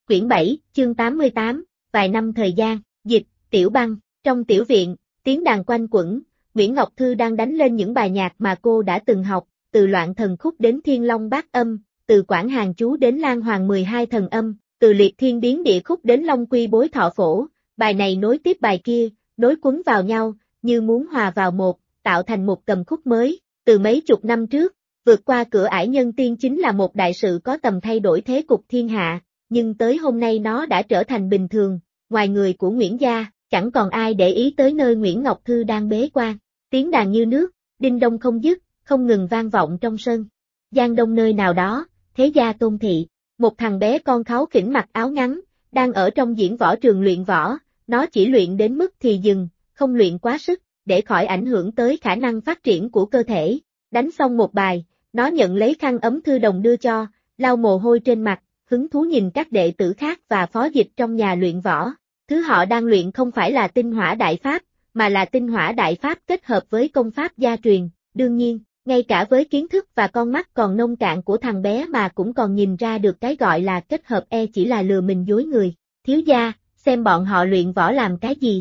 Quyển 7, chương 88, vài năm thời gian, dịch, Tiểu Băng, trong tiểu viện, tiếng đàn quanh quẩn, Nguyễn Ngọc Thư đang đánh lên những bài nhạc mà cô đã từng học, từ Loạn Thần Khúc đến Thiên Long Bát Âm, từ Quảng Hàn Chú đến Lan Hoàng 12 thần âm, từ Liệt Thiên Biến Địa Khúc đến Long Quy Bối Thọ Phổ, bài này nối tiếp bài kia, nối quấn vào nhau, như muốn hòa vào một, tạo thành một cầm khúc mới, từ mấy chục năm trước. Vượt qua cửa ải nhân tiên chính là một đại sự có tầm thay đổi thế cục thiên hạ, nhưng tới hôm nay nó đã trở thành bình thường, ngoài người của Nguyễn gia, chẳng còn ai để ý tới nơi Nguyễn Ngọc Thư đang bế quan. Tiếng đàn như nước, đinh đông không dứt, không ngừng vang vọng trong sân. Giang Đông nơi nào đó, thế gia Tôn thị, một thằng bé con kháu khỉnh mặc áo ngắn, đang ở trong diễn võ trường luyện võ, nó chỉ luyện đến mức thì dừng, không luyện quá sức, để khỏi ảnh hưởng tới khả năng phát triển của cơ thể. Đánh xong một bài, nó nhận lấy khăn ấm Thư Đồng đưa cho, lau mồ hôi trên mặt, hứng thú nhìn các đệ tử khác và phó dịch trong nhà luyện võ. Thứ họ đang luyện không phải là tinh hỏa đại pháp, mà là tinh hỏa đại pháp kết hợp với công pháp gia truyền. Đương nhiên, ngay cả với kiến thức và con mắt còn nông cạn của thằng bé mà cũng còn nhìn ra được cái gọi là kết hợp chỉ là lừa mình dối người. Thiếu gia, xem bọn họ luyện võ làm cái gì.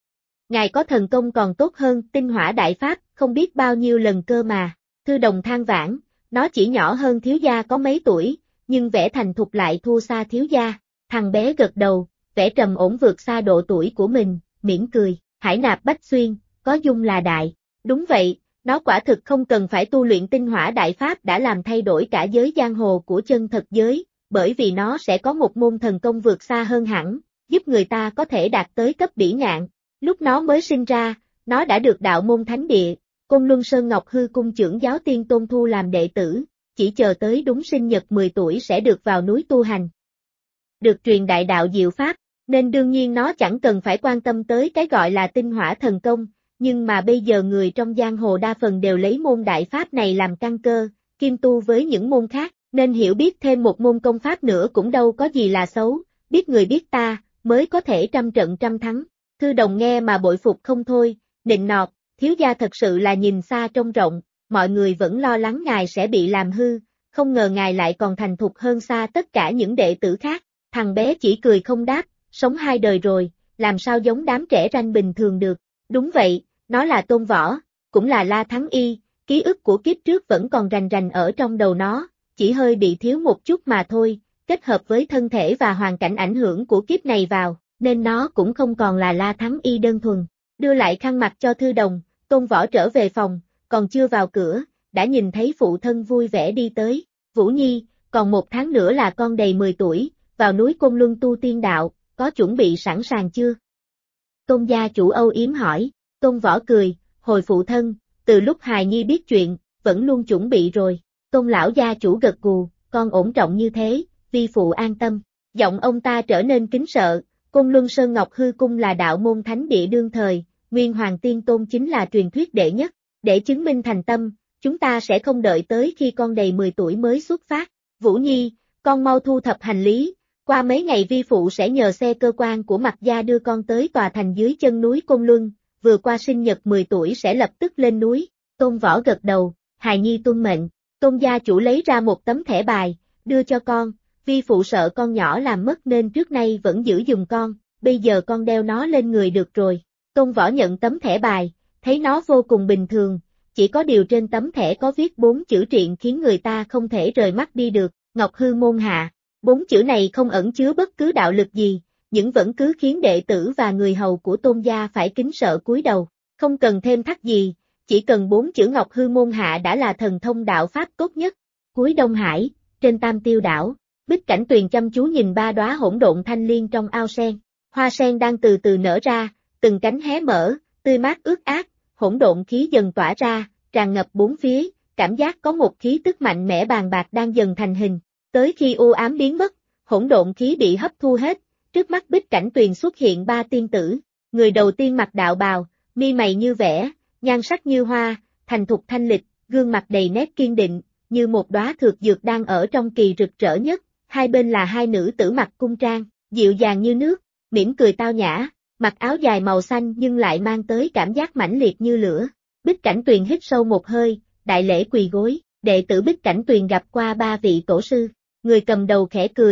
Ngài có thần công còn tốt hơn tinh hỏa đại pháp, không biết bao nhiêu lần cơ mà. Thư Đồng than vãn, nó chỉ nhỏ hơn thiếu gia có mấy tuổi, nhưng vẻ thành thục lại thua xa thiếu gia. Thằng bé gật đầu, vẻ trầm ổn vượt xa độ tuổi của mình, mỉm cười, Hải Nạp Bách Xuyên, có dung là đại. Đúng vậy, nó quả thực không cần phải tu luyện tinh hỏa đại pháp đã làm thay đổi cả giới giang hồ của chân thật giới, bởi vì nó sẽ có một môn thần công vượt xa hơn hẳn, giúp người ta có thể đạt tới cấp bỉ ngạn. Lúc nó mới sinh ra, nó đã được đạo môn thánh địa, Côn Luân Sơn Ngọc Hư Cung trưởng giáo Tiên Tôn thu làm đệ tử, chỉ chờ tới đúng sinh nhật 10 tuổi sẽ được vào núi tu hành. Được truyền đại đạo diệu pháp, nên đương nhiên nó chẳng cần phải quan tâm tới cái gọi là tinh hỏa thần công, nhưng mà bây giờ người trong giang hồ đa phần đều lấy môn đại pháp này làm căn cơ, kim tu với những môn khác, nên hiểu biết thêm một môn công pháp nữa cũng đâu có gì là xấu, biết người biết ta, mới có thể trăm trận trăm thắng. Thư Đồng nghe mà bội phục không thôi, nịnh nọt, thiếu gia thật sự là nhìn xa trông rộng, mọi người vẫn lo lắng ngài sẽ bị làm hư, không ngờ ngài lại còn thành thục hơn xa tất cả những đệ tử khác. Thằng bé chỉ cười không đáp, sống 2 đời rồi, làm sao giống đám trẻ ranh bình thường được. Đúng vậy, nó là Tôn Võ, cũng là La Thắng Y, ký ức của kiếp trước vẫn còn rành rành ở trong đầu nó, chỉ hơi bị thiếu một chút mà thôi, kết hợp với thân thể và hoàn cảnh ảnh hưởng của kiếp này vào, nên nó cũng không còn là La Thắng Y đơn thuần. Đưa lại khăn mặt cho Thư Đồng, Tôn Võ trở về phòng, còn chưa vào cửa, đã nhìn thấy phụ thân vui vẻ đi tới. Vũ Nhi, còn 1 tháng nữa là con đầy 10 tuổi, vào núi Côn Luân tu tiên đạo, có chuẩn bị sẵn sàng chưa? Tôn gia chủ âu yếm hỏi. Tôn Võ cười, hồi phụ thân, từ lúc hài nhi biết chuyện, vẫn luôn chuẩn bị rồi. Tôn lão gia chủ gật gù, con ổn trọng như thế, vi phụ an tâm. Giọng ông ta trở nên kính sợ. Côn Luân Sơn Ngọc Hư Cung là đạo môn thánh địa đương thời, Nguyên Hoàng Tiên Tôn chính là truyền thuyết đệ nhất. Để chứng minh thành tâm, chúng ta sẽ không đợi tới khi con đầy 10 tuổi mới xuất phát. Vũ Nhi, con mau thu thập hành lý, qua mấy ngày vi phụ sẽ nhờ xe cơ quan của Mạc gia đưa con tới tòa thành dưới chân núi Côn Luân, vừa qua sinh nhật 10 tuổi sẽ lập tức lên núi. Tôn Võ gật đầu, hài nhi tuân mệnh. Tôn gia chủ lấy ra một tấm thẻ bài, đưa cho con, vi phụ sợ con nhỏ làm mất nên trước nay vẫn giữ giùm con, bây giờ con đeo nó lên người được rồi. Tôn Võ nhận tấm thẻ bài, thấy nó vô cùng bình thường, chỉ có điều trên tấm thẻ có viết 4 chữ triện khiến người ta không thể rời mắt đi được, Ngọc Hư môn hạ. 4 chữ này không ẩn chứa bất cứ đạo lực gì, nhưng vẫn cứ khiến đệ tử và người hầu của Tôn gia phải kính sợ cúi đầu, không cần thêm thắt gì, chỉ cần 4 chữ Ngọc Hư môn hạ đã là thần thông đạo pháp tốt nhất. Cuối Đông Hải, trên Tam Tiêu đảo, Bích Cảnh Tuyền chăm chú nhìn 3 đóa hỗn độn thanh liên trong ao sen, hoa sen đang từ từ nở ra, từng cánh hé mở, tươi mát ướt át, hỗn độn khí dần tỏa ra, tràn ngập bốn phía, cảm giác có một khí tức mạnh mẽ bàn bạc đang dần thành hình. Tới khi u ám biến mất, hỗn độn khí bị hấp thu hết, trước mắt Bích Cảnh Tuyền xuất hiện 3 tiên tử, người đầu tiên mặc đạo bào, mi mày như vẽ, nhan sắc như hoa, thành thục thanh lịch, gương mặt đầy nét kiên định, như một đóa thược dược đang ở trong kỳ rực rỡ nhất. Hai bên là 2 nữ tử mặc cung trang, dịu dàng như nước, mỉm cười tao nhã, mặc áo dài màu xanh nhưng lại mang tới cảm giác mãnh liệt như lửa. Bích Cảnh Tuyền hít sâu một hơi, đại lễ quỳ gối, đệ tử Bích Cảnh Tuyền gặp qua 3 vị tổ sư. Người cầm đầu khẽ cười,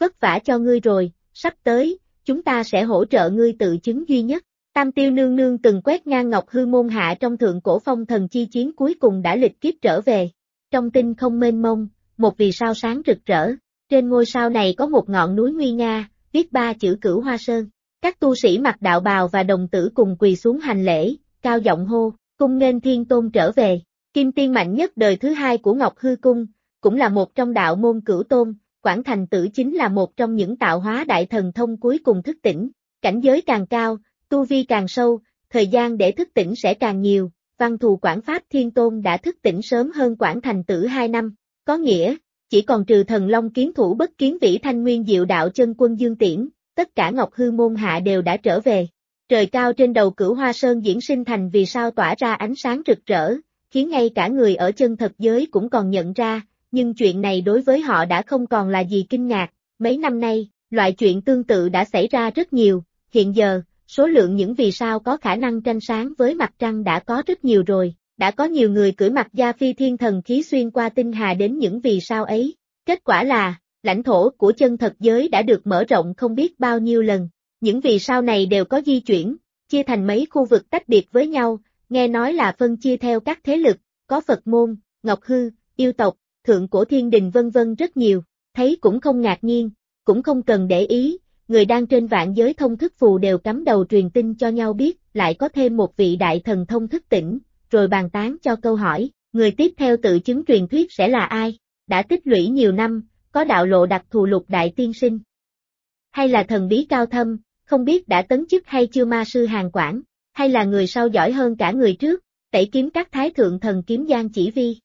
vất vả cho ngươi rồi, sắp tới, chúng ta sẽ hỗ trợ ngươi tự chứng duy nhất. Tam Tiêu nương nương từng quét ngang Ngọc Hư môn hạ trong thượng cổ phong thần chi chiến cuối cùng đã lịch kiếp trở về. Trong tinh không mênh mông, một vì sao sáng rực rỡ, trên ngôi sao này có một ngọn núi nguy nga, viết 3 chữ Cửu Hoa Sơn. Các tu sĩ mặc đạo bào và đồng tử cùng quỳ xuống hành lễ, cao giọng hô, cung nghênh Thiên Tôn trở về. Kim tiên mạnh nhất đời thứ 2 của Ngọc Hư Cung, cũng là một trong đạo môn Cửu Tôn, Quảng Thành Tử chính là một trong những tạo hóa đại thần thông cuối cùng thức tỉnh. Cảnh giới càng cao, tu vi càng sâu, thời gian để thức tỉnh sẽ càng nhiều. Văn Thù Quảng Pháp Thiên Tôn đã thức tỉnh sớm hơn Quảng Thành Tử 2 năm, có nghĩa, chỉ còn trừ Thần Long Kiến Thủ Bất Kiến Vĩ Thanh Nguyên Diệu Đạo Chân Quân Dương Tiễn, tất cả Ngọc Hư môn hạ đều đã trở về. Trời cao trên đầu Cửu Hoa Sơn diễn sinh thành vì sao tỏa ra ánh sáng rực rỡ, khiến ngay cả người ở chân thật giới cũng còn nhận ra, nhưng chuyện này đối với họ đã không còn là gì kinh ngạc. Mấy năm nay, loại chuyện tương tự đã xảy ra rất nhiều, hiện giờ, số lượng những vì sao có khả năng tranh sáng với mặt trăng đã có rất nhiều rồi, đã có nhiều người cưỡi mặt gia phi thiên thần khí xuyên qua tinh hà đến những vì sao ấy. Kết quả là, lãnh thổ của chân thật giới đã được mở rộng không biết bao nhiêu lần. Những vì sao này đều có di chuyển, chia thành mấy khu vực tách biệt với nhau, nghe nói là phân chia theo các thế lực, có Phật môn, Ngọc Hư, yêu tộc, thượng cổ thiên đình vân vân rất nhiều, thấy cũng không ngạc nhiên, cũng không cần để ý, người đang trên vạn giới thông thức phù đều cắm đầu truyền tin cho nhau biết, lại có thêm một vị đại thần thông thức tỉnh, rồi bàn tán cho câu hỏi, người tiếp theo tự chứng truyền thuyết sẽ là ai, đã tích lũy nhiều năm, có đạo lộ đặc thù Lục Đại Tiên Sinh, hay là thần bí cao thâm, không biết đã tấn chức hay chưa ma sư Hàn Quảng, hay là người sau giỏi hơn cả người trước, tẩy kiếm các thái thượng thần kiếm Giang Chỉ Vi,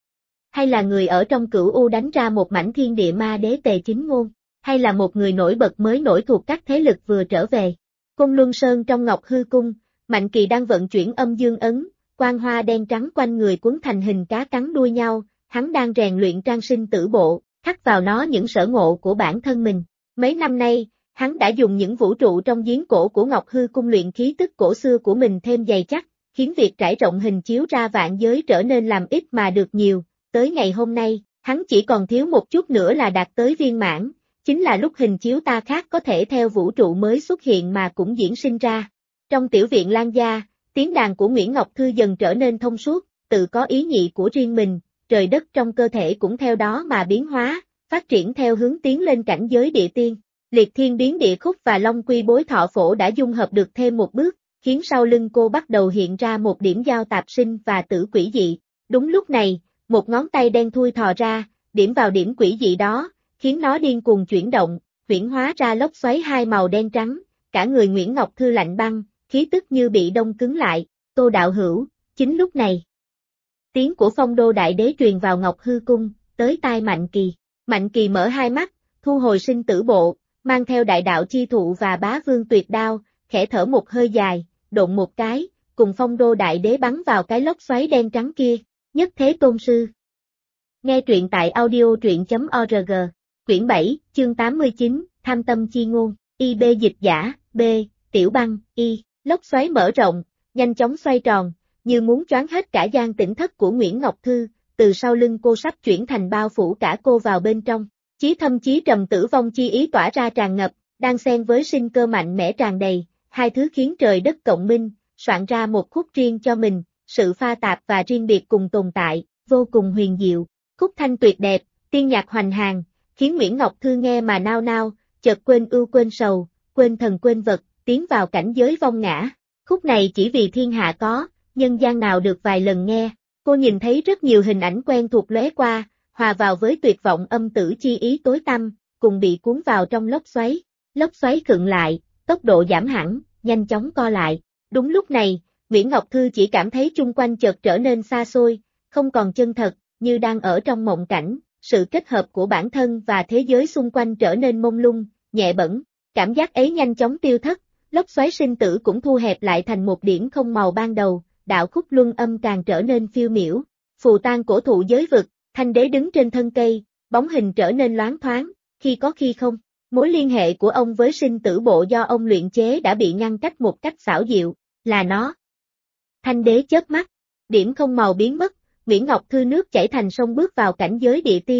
hay là người ở trong Cửu U đánh ra một mảnh thiên địa ma đế Tề Chính Ngôn, hay là một người nổi bật mới nổi thuộc các thế lực vừa trở về. Côn Luân Sơn trong Ngọc Hư Cung, Mạnh Kỳ đang vận chuyển âm dương ấn, quang hoa đen trắng quanh người quấn thành hình cá cắn đuôi nhau, hắn đang rèn luyện trang sinh tử bộ, khắc vào nó những sở ngộ của bản thân mình. Mấy năm nay, hắn đã dùng những vũ trụ trong giếng cổ của Ngọc Hư Cung luyện khí tức cổ xưa của mình thêm dày chắc, khiến việc trải rộng hình chiếu ra vạn giới trở nên làm ít mà được nhiều. Tới ngày hôm nay, hắn chỉ còn thiếu một chút nữa là đạt tới viên mãn, chính là lúc hình chiếu ta khác có thể theo vũ trụ mới xuất hiện mà cũng diễn sinh ra. Trong tiểu viện Lan Gia, tiếng đàn của Nguyễn Ngọc Thư dần trở nên thông suốt, tự có ý nhị của riêng mình, trời đất trong cơ thể cũng theo đó mà biến hóa, phát triển theo hướng tiến lên cảnh giới địa tiên. Liệt Thiên Biến Địa Khúc và Long Quy Bối Thọ Phổ đã dung hợp được thêm một bước, khiến sau lưng cô bắt đầu hiện ra một điểm giao tạp sinh và tử quỷ dị. Đúng lúc này, một ngón tay đen thui thò ra, điểm vào điểm quỷ dị đó, khiến nó điên cuồng chuyển động, huyễn hóa ra lốc xoáy hai màu đen trắng, cả người Nguyễn Ngọc Thư lạnh băng, khí tức như bị đông cứng lại. Tô đạo hữu, chính lúc này, tiếng của Phong Đô Đại Đế truyền vào Ngọc Hư Cung, tới tai Mạnh Kỳ. Mạnh Kỳ mở hai mắt, thu hồi sinh tử bộ, mang theo đại đạo chi thụ và bá vương tuyệt đao, khẽ thở một hơi dài, độn một cái, cùng Phong Đô Đại Đế bắn vào cái lốc xoáy đen trắng kia. Nhất Thế Tôn Sư. Nghe truyện tại audio.org, quyển 7, chương 89, Tham Tâm Chi Ngôn, IB dịch giả, B, Tiểu Băng, Y, lốc xoáy mở rộng, nhanh chóng xoay tròn, như muốn choáng hết cả gian tỉnh thất của Nguyễn Ngọc Thư, từ sau lưng cô sắp chuyển thành bao phủ cả cô vào bên trong. Chí thâm chí trầm tử vong chi ý tỏa ra tràn ngập, đang xen với sinh cơ mạnh mẽ tràn đầy, hai thứ khiến trời đất cộng minh, soạn ra một khúc riêng cho mình, sự pha tạp và riêng biệt cùng tồn tại, vô cùng huyền diệu. Khúc thanh tuyệt đẹp, tiên nhạc hoành hàng, khiến Nguyễn Ngọc Thư nghe mà nao nao, chợt quên ưu quên sầu, quên thần quên vật, tiến vào cảnh giới vong ngã. Khúc này chỉ vì thiên hạ có, nhân gian nào được vài lần nghe, cô nhìn thấy rất nhiều hình ảnh quen thuộc lóe qua, hòa vào với tuyệt vọng âm tử chi ý tối tăm, cùng bị cuốn vào trong lốc xoáy. Lốc xoáy khựng lại, tốc độ giảm hẳn, nhanh chóng co lại. Đúng lúc này, Nguyễn Ngọc Thư chỉ cảm thấy chung quanh chợt trở nên xa xôi, không còn chân thật, như đang ở trong mộng cảnh, sự kết hợp của bản thân và thế giới xung quanh trở nên mông lung, nhẹ bẫng. Cảm giác ấy nhanh chóng tiêu thất, lốc xoáy sinh tử cũng thu hẹp lại thành một điểm không màu ban đầu, đạo khúc luân âm càng trở nên phiêu miểu. Phù tang cổ thụ giới vực, Thanh Đế đứng trên thân cây, bóng hình trở nên loáng thoáng, khi có khi không. Mối liên hệ của ông với sinh tử bộ do ông luyện chế đã bị ngăn cách một cách xảo diệu, là nó. Thanh Đế chớp mắt, điểm không màu biến mất, Nguyễn Ngọc Thư nước chảy thành sông bước vào cảnh giới địa tiên,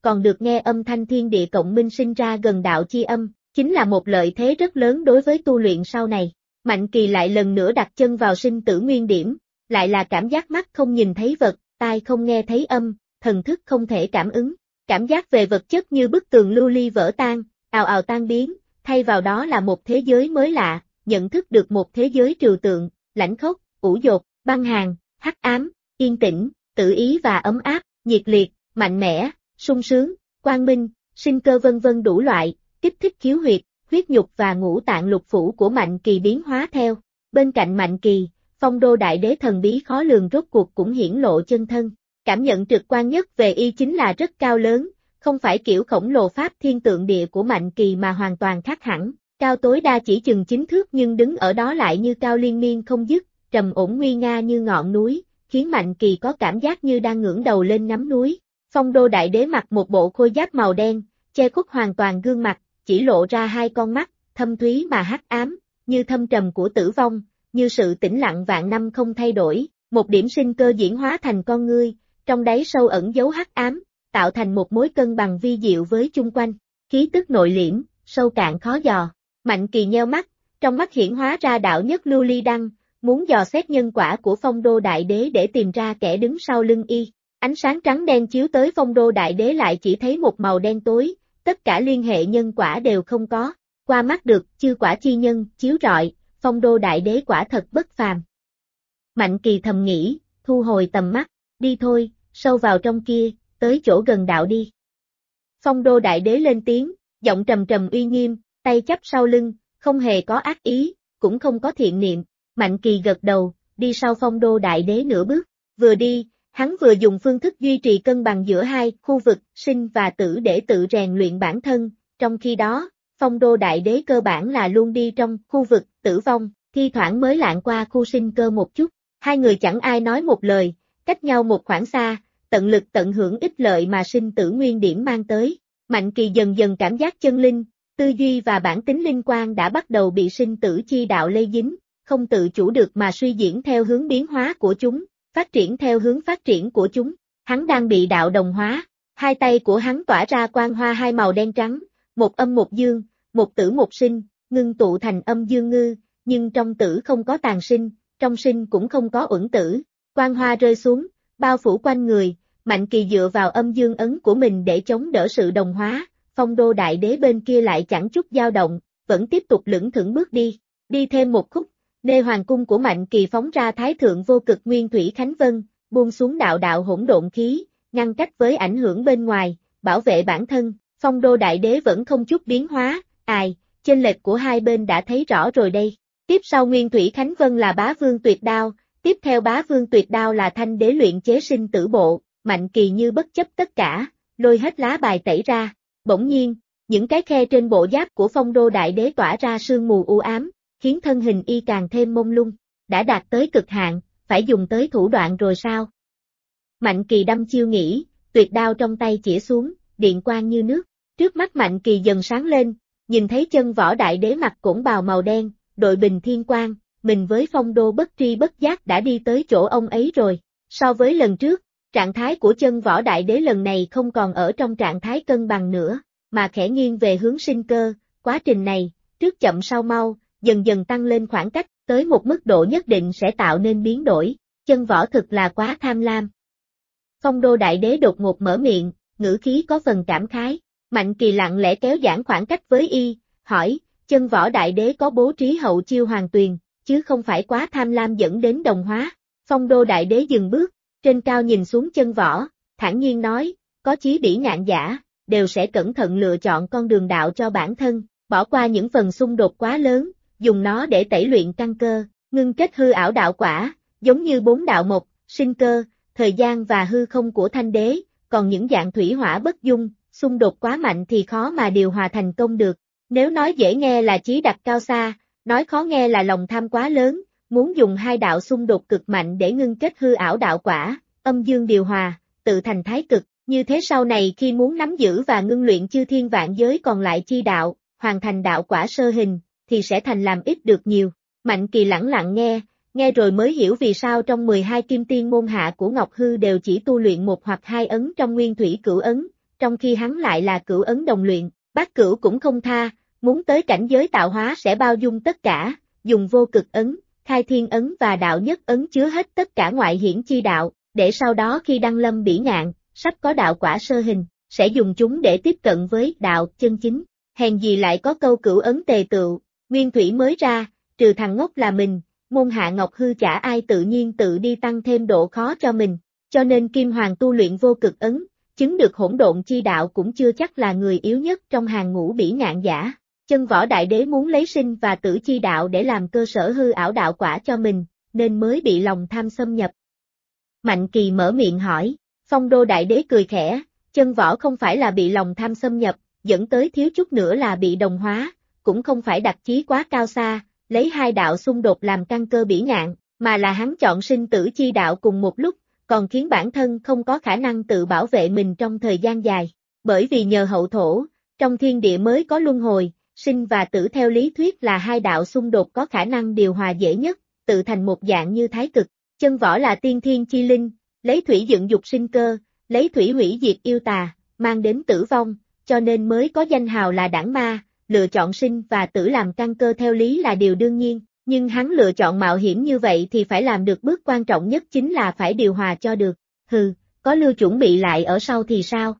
còn được nghe âm thanh thiên địa cộng minh sinh ra gần đạo chi âm, chính là một lợi thế rất lớn đối với tu luyện sau này. Mạnh Kỳ lại lần nữa đặt chân vào sinh tử nguyên điểm, lại là cảm giác mắt không nhìn thấy vật, tai không nghe thấy âm, thần thức không thể cảm ứng. Cảm giác về vật chất như bức tường lưu ly vỡ tan, ào ào tan biến, thay vào đó là một thế giới mới lạ, nhận thức được một thế giới trừu tượng, lãnh khốc, ủ dột, băng hàn, hắc ám, yên tĩnh, tự ý và ấm áp, nhiệt liệt, mạnh mẽ, sung sướng, quang minh, sinh cơ vân vân đủ loại, kích thích khiếu huyệt, huyết nhục và ngũ tạng lục phủ của Mạnh Kỳ biến hóa theo. Bên cạnh Mạnh Kỳ, Phong Đô Đại Đế thần bí khó lường rốt cuộc cũng hiển lộ chân thân. Cảm nhận trực quan nhất về y chính là rất cao lớn, không phải kiểu khổng lồ pháp thiên tượng địa của Mạnh Kỳ mà hoàn toàn khác hẳn, cao tối đa chỉ chừng 9 thước nhưng đứng ở đó lại như cao liên miên không dứt, trầm ổn nguy nga như ngọn núi, khiến Mạnh Kỳ có cảm giác như đang ngẩng đầu lên ngắm núi. Phong Đô Đại Đế mặc một bộ khôi giáp màu đen, che khuất hoàn toàn gương mặt, chỉ lộ ra hai con mắt, thâm thúy mà hắc ám, như thâm trầm của tử vong, như sự tĩnh lặng vạn năm không thay đổi, một điểm sinh cơ diễn hóa thành con ngươi, trong đáy sâu ẩn dấu hắc ám, tạo thành một mối cân bằng vi diệu với chung quanh, khí tức nội liễm, sâu cạn khó dò. Mạnh Kỳ nheo mắt, trong mắt hiển hóa ra đạo nhất lưu ly đăng, muốn dò xét nhân quả của Phong Đô Đại Đế để tìm ra kẻ đứng sau lưng y. Ánh sáng trắng đen chiếu tới Phong Đô Đại Đế lại chỉ thấy một màu đen tối, tất cả liên hệ nhân quả đều không có. Qua mắt được chư quả chi nhân chiếu rọi, Phong Đô Đại Đế quả thật bất phàm. Mạnh Kỳ thầm nghĩ, thu hồi tầm mắt, đi thôi, sâu vào trong kia, tới chỗ gần đạo đi. Phong Đô Đại Đế lên tiếng, giọng trầm trầm uy nghiêm, tay chắp sau lưng, không hề có ác ý, cũng không có thiện niệm. Mạnh Kỳ gật đầu, đi sau Phong Đô Đại Đế nửa bước, vừa đi, hắn vừa dùng phương thức duy trì cân bằng giữa hai khu vực sinh và tử để tự rèn luyện bản thân, trong khi đó, Phong Đô Đại Đế cơ bản là luôn đi trong khu vực tử vong, thi thoảng mới lạng qua khu sinh cơ một chút. Hai người chẳng ai nói một lời, cách nhau một khoảng xa, tận lực tận hưởng ích lợi mà sinh tử nguyên điểm mang tới. Mạnh Kỳ dần dần cảm giác chân linh, tư duy và bản tính linh quan đã bắt đầu bị sinh tử chi đạo lây dính, không tự chủ được mà suy diễn theo hướng biến hóa của chúng, phát triển theo hướng phát triển của chúng. Hắn đang bị đạo đồng hóa, hai tay của hắn tỏa ra quang hoa hai màu đen trắng, một âm một dương, một tử một sinh, ngưng tụ thành âm dương ngư, nhưng trong tử không có tàn sinh, trong sinh cũng không có uẩn tử. Quang hoa rơi xuống, bao phủ quanh người, Mạnh Kỳ dựa vào âm dương ấn của mình để chống đỡ sự đồng hóa, Phong Đô Đại Đế bên kia lại chẳng chút dao động, vẫn tiếp tục lững thững bước đi. Đi thêm một khúc, nơi hoàng cung của Mạnh Kỳ phóng ra thái thượng vô cực nguyên thủy khánh vân, buông xuống đạo đạo hỗn độn khí, ngăn cách với ảnh hưởng bên ngoài, bảo vệ bản thân. Phong Đô Đại Đế vẫn không chút biến hóa, chênh lệch của hai bên đã thấy rõ rồi đây. Tiếp sau Nguyên Thủy Khánh Vân là Bá Vương Tuyệt Đao, tiếp theo Bá Vương Tuyệt Đao là Thanh Đế luyện chế sinh tử bộ, Mạnh Kỳ như bất chấp tất cả, lôi hết lá bài tẩy ra. Bỗng nhiên, những cái khe trên bộ giáp của Phong Đô Đại Đế tỏa ra sương mù u ám, khiến thân hình y càng thêm mông lung. Đã đạt tới cực hạn, phải dùng tới thủ đoạn rồi sao? Mạnh Kỳ đăm chiêu nghĩ, tuyệt đao trong tay chĩa xuống, điện quang như nước. Trước mắt Mạnh Kỳ dần sáng lên, nhìn thấy Chân Võ Đại Đế mặc cổn bào màu đen, đội bình thiên quang, mình với Phong Đô bất tri bất giác đã đi tới chỗ ông ấy rồi. So với lần trước, trạng thái của Chân Võ Đại Đế lần này không còn ở trong trạng thái cân bằng nữa, mà khẽ nghiêng về hướng sinh cơ. Quá trình này, trước chậm sau mau, dần dần tăng lên khoảng cách, tới một mức độ nhất định sẽ tạo nên biến đổi. Chân Võ thực là quá tham lam. Phong Đô Đại Đế đột ngột mở miệng, ngữ khí có phần cảm khái. Mạnh Kỳ lặng lẽ kéo giãn khoảng cách với y, hỏi, Chân Võ Đại Đế có bố trí hậu chiêu hoàng tuyền, chứ không phải quá tham lam dẫn đến đồng hóa. Phong Đô Đại Đế dừng bước, trên cao nhìn xuống Chân Võ, thản nhiên nói, có chí bỉ ngạn giả, đều sẽ cẩn thận lựa chọn con đường đạo cho bản thân, bỏ qua những phần xung đột quá lớn, dùng nó để tẩy luyện căn cơ, ngưng kết hư ảo đạo quả, giống như bốn đạo mộc, sinh cơ, thời gian và hư không của Thanh Đế, còn những dạng thủy hỏa bất dung, xung đột quá mạnh thì khó mà điều hòa thành công được. Nếu nói dễ nghe là chí đặt cao xa, nói khó nghe là lòng tham quá lớn, muốn dùng hai đạo xung đột cực mạnh để ngưng kết hư ảo đạo quả, âm dương điều hòa, tự thành thái cực, như thế sau này khi muốn nắm giữ và ngưng luyện chư thiên vạn giới còn lại chi đạo, hoàn thành đạo quả sơ hình, thì sẽ thành làm ít được nhiều. Mạnh Kỳ lẳng lặng nghe rồi mới hiểu vì sao trong 12 kim tiên môn hạ của Ngọc Hư đều chỉ tu luyện một hoặc hai ấn trong nguyên thủy cửu ấn, trong khi hắn lại là cửu ấn đồng luyện, bát cửu cũng không tha, muốn tới cảnh giới tạo hóa sẽ bao dung tất cả, dùng vô cực ấn, khai thiên ấn và đạo nhất ấn chứa hết tất cả ngoại hiển chi đạo, để sau đó khi đăng lâm bỉ ngạn, sắp có đạo quả sơ hình, sẽ dùng chúng để tiếp cận với đạo chân chính. Hèn gì lại có câu cửu ấn tề tựu, nguyên thủy mới ra, trừ thằng ngốc là mình, môn hạ ngọc hư chả ai tự nhiên tự đi tăng thêm độ khó cho mình, cho nên Kim Hoàng tu luyện vô cực ấn, chứng được hỗn độn chi đạo cũng chưa chắc là người yếu nhất trong hàng ngũ bỉ ngạn giả. Chân võ đại đế muốn lấy sinh và tử chi đạo để làm cơ sở hư ảo đạo quả cho mình, nên mới bị lòng tham xâm nhập. Mạnh Kỳ mở miệng hỏi, Phong Đô đại đế cười khẽ, chân võ không phải là bị lòng tham xâm nhập, dẫn tới thiếu chút nữa là bị đồng hóa, cũng không phải đặt chí quá cao xa, lấy hai đạo xung đột làm căn cơ bỉ ngạn, mà là hắn chọn sinh tử chi đạo cùng một lúc, còn khiến bản thân không có khả năng tự bảo vệ mình trong thời gian dài. Bởi vì nhờ hậu thổ, trong thiên địa mới có luân hồi, sinh và tử theo lý thuyết là hai đạo xung đột có khả năng điều hòa dễ nhất, tự thành một dạng như thái cực. Chân võ là tiên thiên chi linh, lấy thủy dựng dục sinh cơ, lấy thủy hủy diệt yêu tà, mang đến tử vong, cho nên mới có danh hào là đảng ma, lựa chọn sinh và tử làm căn cơ theo lý là điều đương nhiên, nhưng hắn lựa chọn mạo hiểm như vậy thì phải làm được bước quan trọng nhất chính là phải điều hòa cho được. Hừ, có Lưu chuẩn bị lại ở sau thì sao?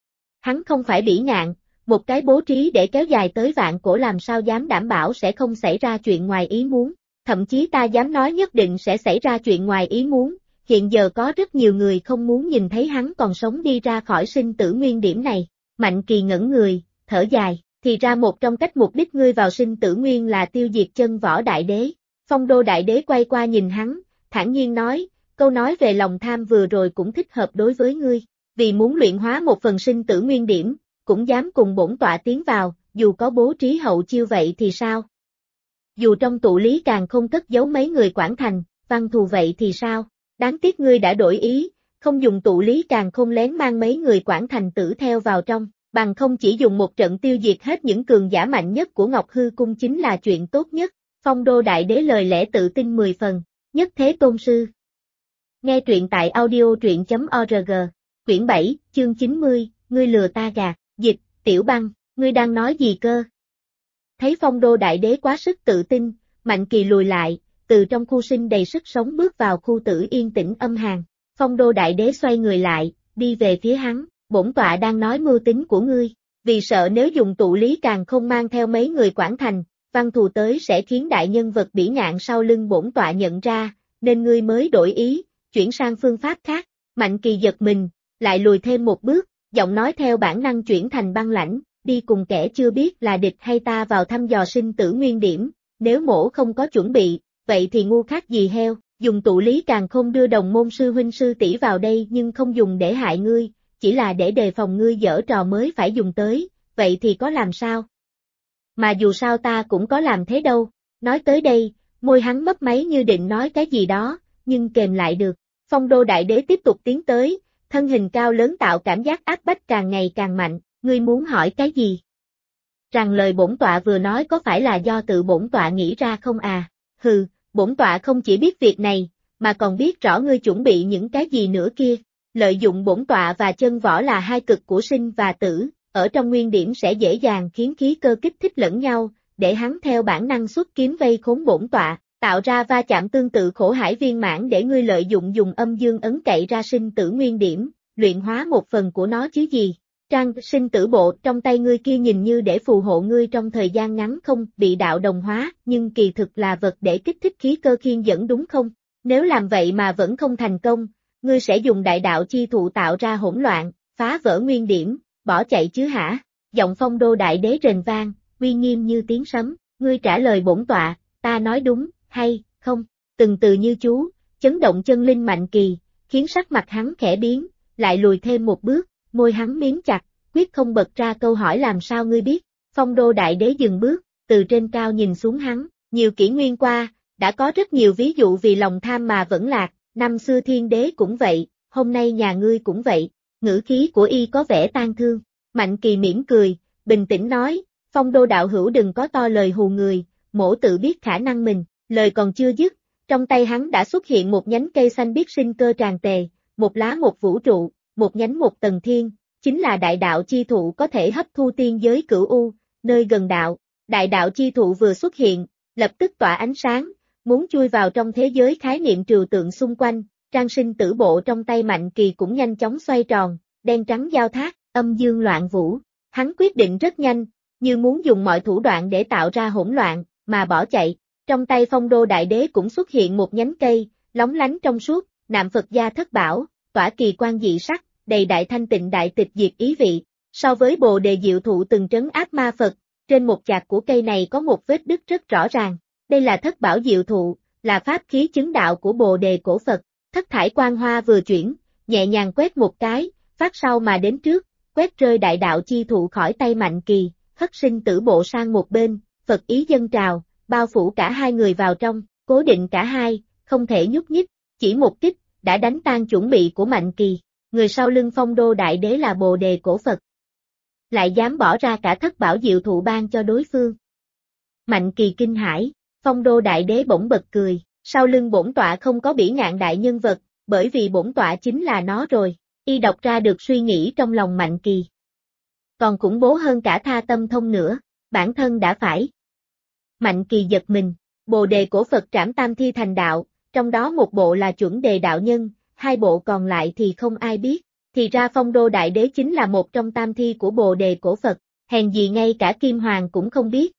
Hắn không phải bỉ ngạn, một cái bố trí để kéo dài tới vạn cổ làm sao dám đảm bảo sẽ không xảy ra chuyện ngoài ý muốn, thậm chí ta dám nói nhất định sẽ xảy ra chuyện ngoài ý muốn, hiện giờ có rất nhiều người không muốn nhìn thấy hắn còn sống đi ra khỏi sinh tử nguyên điểm này. Mạnh Kỳ ngẩn người, thở dài, thì ra một trong cách mục đích ngươi vào sinh tử nguyên là tiêu diệt chân võ đại đế. Phong Đô đại đế quay qua nhìn hắn, thản nhiên nói, câu nói về lòng tham vừa rồi cũng thích hợp đối với ngươi, vì muốn luyện hóa một phần sinh tử nguyên điểm, cũng dám cùng bổn tọa tiến vào, dù có bố trí hậu chiêu vậy thì sao? Dù trong tụ lý càng không cất giấu mấy người Quảng Thành, văn thù vậy thì sao? Đáng tiếc ngươi đã đổi ý, không dùng tụ lý càng không lén mang mấy người Quảng Thành tử theo vào trong, bằng không chỉ dùng một trận tiêu diệt hết những cường giả mạnh nhất của Ngọc Hư Cung chính là chuyện tốt nhất. Phong Đô đại đế lời lẽ tự tin 10 phần, nhất thế tôn sư. Nghe truyện tại audio.org, quyển 7, chương 90, ngươi lừa ta gạt, dịch, Tiểu Băng, ngươi đang nói gì cơ? Thấy Phong Đô đại đế quá sức tự tin, Mạnh Kỳ lùi lại, từ trong khu sinh đầy sức sống bước vào khu tử yên tĩnh âm hàn. Phong Đô đại đế xoay người lại, đi về phía hắn, bổn tọa đang nói mưu tính của ngươi, vì sợ nếu dùng tụ lý càng không mang theo mấy người Quảng Thành, văn thù tới sẽ khiến đại nhân vật bỉ ngạn sau lưng bổn tọa nhận ra, nên ngươi mới đổi ý, chuyển sang phương pháp khác. Mạnh Kỳ giật mình, lại lùi thêm một bước, giọng nói theo bản năng chuyển thành băng lãnh, đi cùng kẻ chưa biết là địch hay ta vào thăm dò sinh tử nguyên điểm, nếu mổ không có chuẩn bị, vậy thì ngu khác gì heo, dùng tụ lý càng không đưa đồng môn sư huynh sư tỷ vào đây nhưng không dùng để hại ngươi, chỉ là để đề phòng ngươi giở trò mới phải dùng tới, vậy thì có làm sao? Mà dù sao ta cũng có làm thế đâu, nói tới đây, môi hắn mấp máy như định nói cái gì đó, nhưng kềm lại được. Phong Đô đại đế tiếp tục tiến tới, thân hình cao lớn tạo cảm giác áp bách càng ngày càng mạnh, ngươi muốn hỏi cái gì? Rằng lời bổn tọa vừa nói có phải là do tự bổn tọa nghĩ ra không à? Hừ, bổn tọa không chỉ biết việc này, mà còn biết rõ ngươi chuẩn bị những cái gì nữa kia. Lợi dụng bổn tọa và chân võ là hai cực của sinh và tử, ở trong nguyên điểm sẽ dễ dàng khiến khí cơ kích thích lẫn nhau, để hắn theo bản năng xuất kiếm vây khốn bổn tọa, tạo ra va chạm tương tự khổ hải viên mãn để ngươi lợi dụng dùng âm dương ấn cậy ra sinh tử nguyên điểm, luyện hóa một phần của nó chứ gì. Trang sinh tử bộ trong tay ngươi kia nhìn như để phù hộ ngươi trong thời gian ngắn không bị đạo đồng hóa, nhưng kỳ thực là vật để kích thích khí cơ khiên dẫn đúng không? Nếu làm vậy mà vẫn không thành công, ngươi sẽ dùng đại đạo chi thụ tạo ra hỗn loạn, phá vỡ nguyên điểm, bỏ chạy chứ hả? Giọng Phong Đô đại đế rền vang, uy nghiêm như tiếng sấm, ngươi trả lời bổn tọa, ta nói đúng, hay, không? Từng từ như chú, chấn động chân linh Mạnh Kỳ, khiến sắc mặt hắn khẽ biến, lại lùi thêm một bước, môi hắn miếm chặt, quyết không bật ra câu hỏi làm sao ngươi biết. Phong Đô đại đế dừng bước, từ trên cao nhìn xuống hắn, nhiều kỷ nguyên qua, đã có rất nhiều ví dụ vì lòng tham mà vẫn lạc, năm xưa thiên đế cũng vậy, hôm nay nhà ngươi cũng vậy. Ngữ khí của y có vẻ tang thương. Mạnh Kỳ mỉm cười, bình tĩnh nói, Phong Đô đạo hữu đừng có to lời hù người, mỗ tự biết khả năng mình. Lời còn chưa dứt, trong tay hắn đã xuất hiện một nhánh cây xanh biếc sinh cơ tràn tề, một lá một vũ trụ, một nhánh một tầng thiên, chính là đại đạo chi thụ có thể hấp thu tiên giới cửu u, nơi gần đạo. Đại đạo chi thụ vừa xuất hiện, lập tức tỏa ánh sáng, muốn chui vào trong thế giới khái niệm trừu tượng xung quanh, Trang Sinh Tử bộ trong tay Mạnh Kỳ cũng nhanh chóng xoay tròn, đen trắng giao thác, âm dương loạn vũ. Hắn quyết định rất nhanh, như muốn dùng mọi thủ đoạn để tạo ra hỗn loạn, mà bỏ chạy. Trong tay Phong Đô Đại Đế cũng xuất hiện một nhánh cây, lóng lánh trong suốt, nạm Phật gia thất bảo, tỏa kỳ quan dị sắc, đầy đại thanh tịnh đại tịch diệt ý vị. So với Bồ Đề Diệu Thụ từng trấn áp ma Phật, trên một chạc của cây này có một vết đứt rất rõ ràng. Đây là thất bảo diệu thụ, là pháp khí chứng đạo của Bồ Đề cổ Phật. Thất thải quang hoa vừa chuyển, nhẹ nhàng quét một cái, phát sau mà đến trước, quét rơi đại đạo chi thụ khỏi tay Mạnh Kỳ, hất Sinh Tử bộ sang một bên, Phật ý dâng trào, bao phủ cả hai người vào trong, cố định cả hai, không thể nhúc nhích, chỉ một kích, đã đánh tan chuẩn bị của Mạnh Kỳ. Người sau lưng Phong Đô Đại Đế là Bồ Đề cổ Phật, lại dám bỏ ra cả thất bảo diệu thụ ban cho đối phương. Mạnh Kỳ kinh hãi, Phong Đô Đại Đế bỗng bật cười, sau lưng bổn tọa không có bỉ ngạn đại nhân vật, bởi vì bổn tọa chính là nó rồi. Y đọc ra được suy nghĩ trong lòng Mạnh Kỳ. Còn khủng bố hơn cả tha tâm thông nữa, bản thân đã phải. Mạnh Kỳ giật mình, Bồ Đề cổ Phật trảm tam thi thành đạo, trong đó một bộ là chuẩn đề đạo nhân, hai bộ còn lại thì không ai biết. Thì ra Phong Đô Đại Đế chính là một trong tam thi của Bồ Đề cổ Phật, hèn gì ngay cả Kim Hoàng cũng không biết.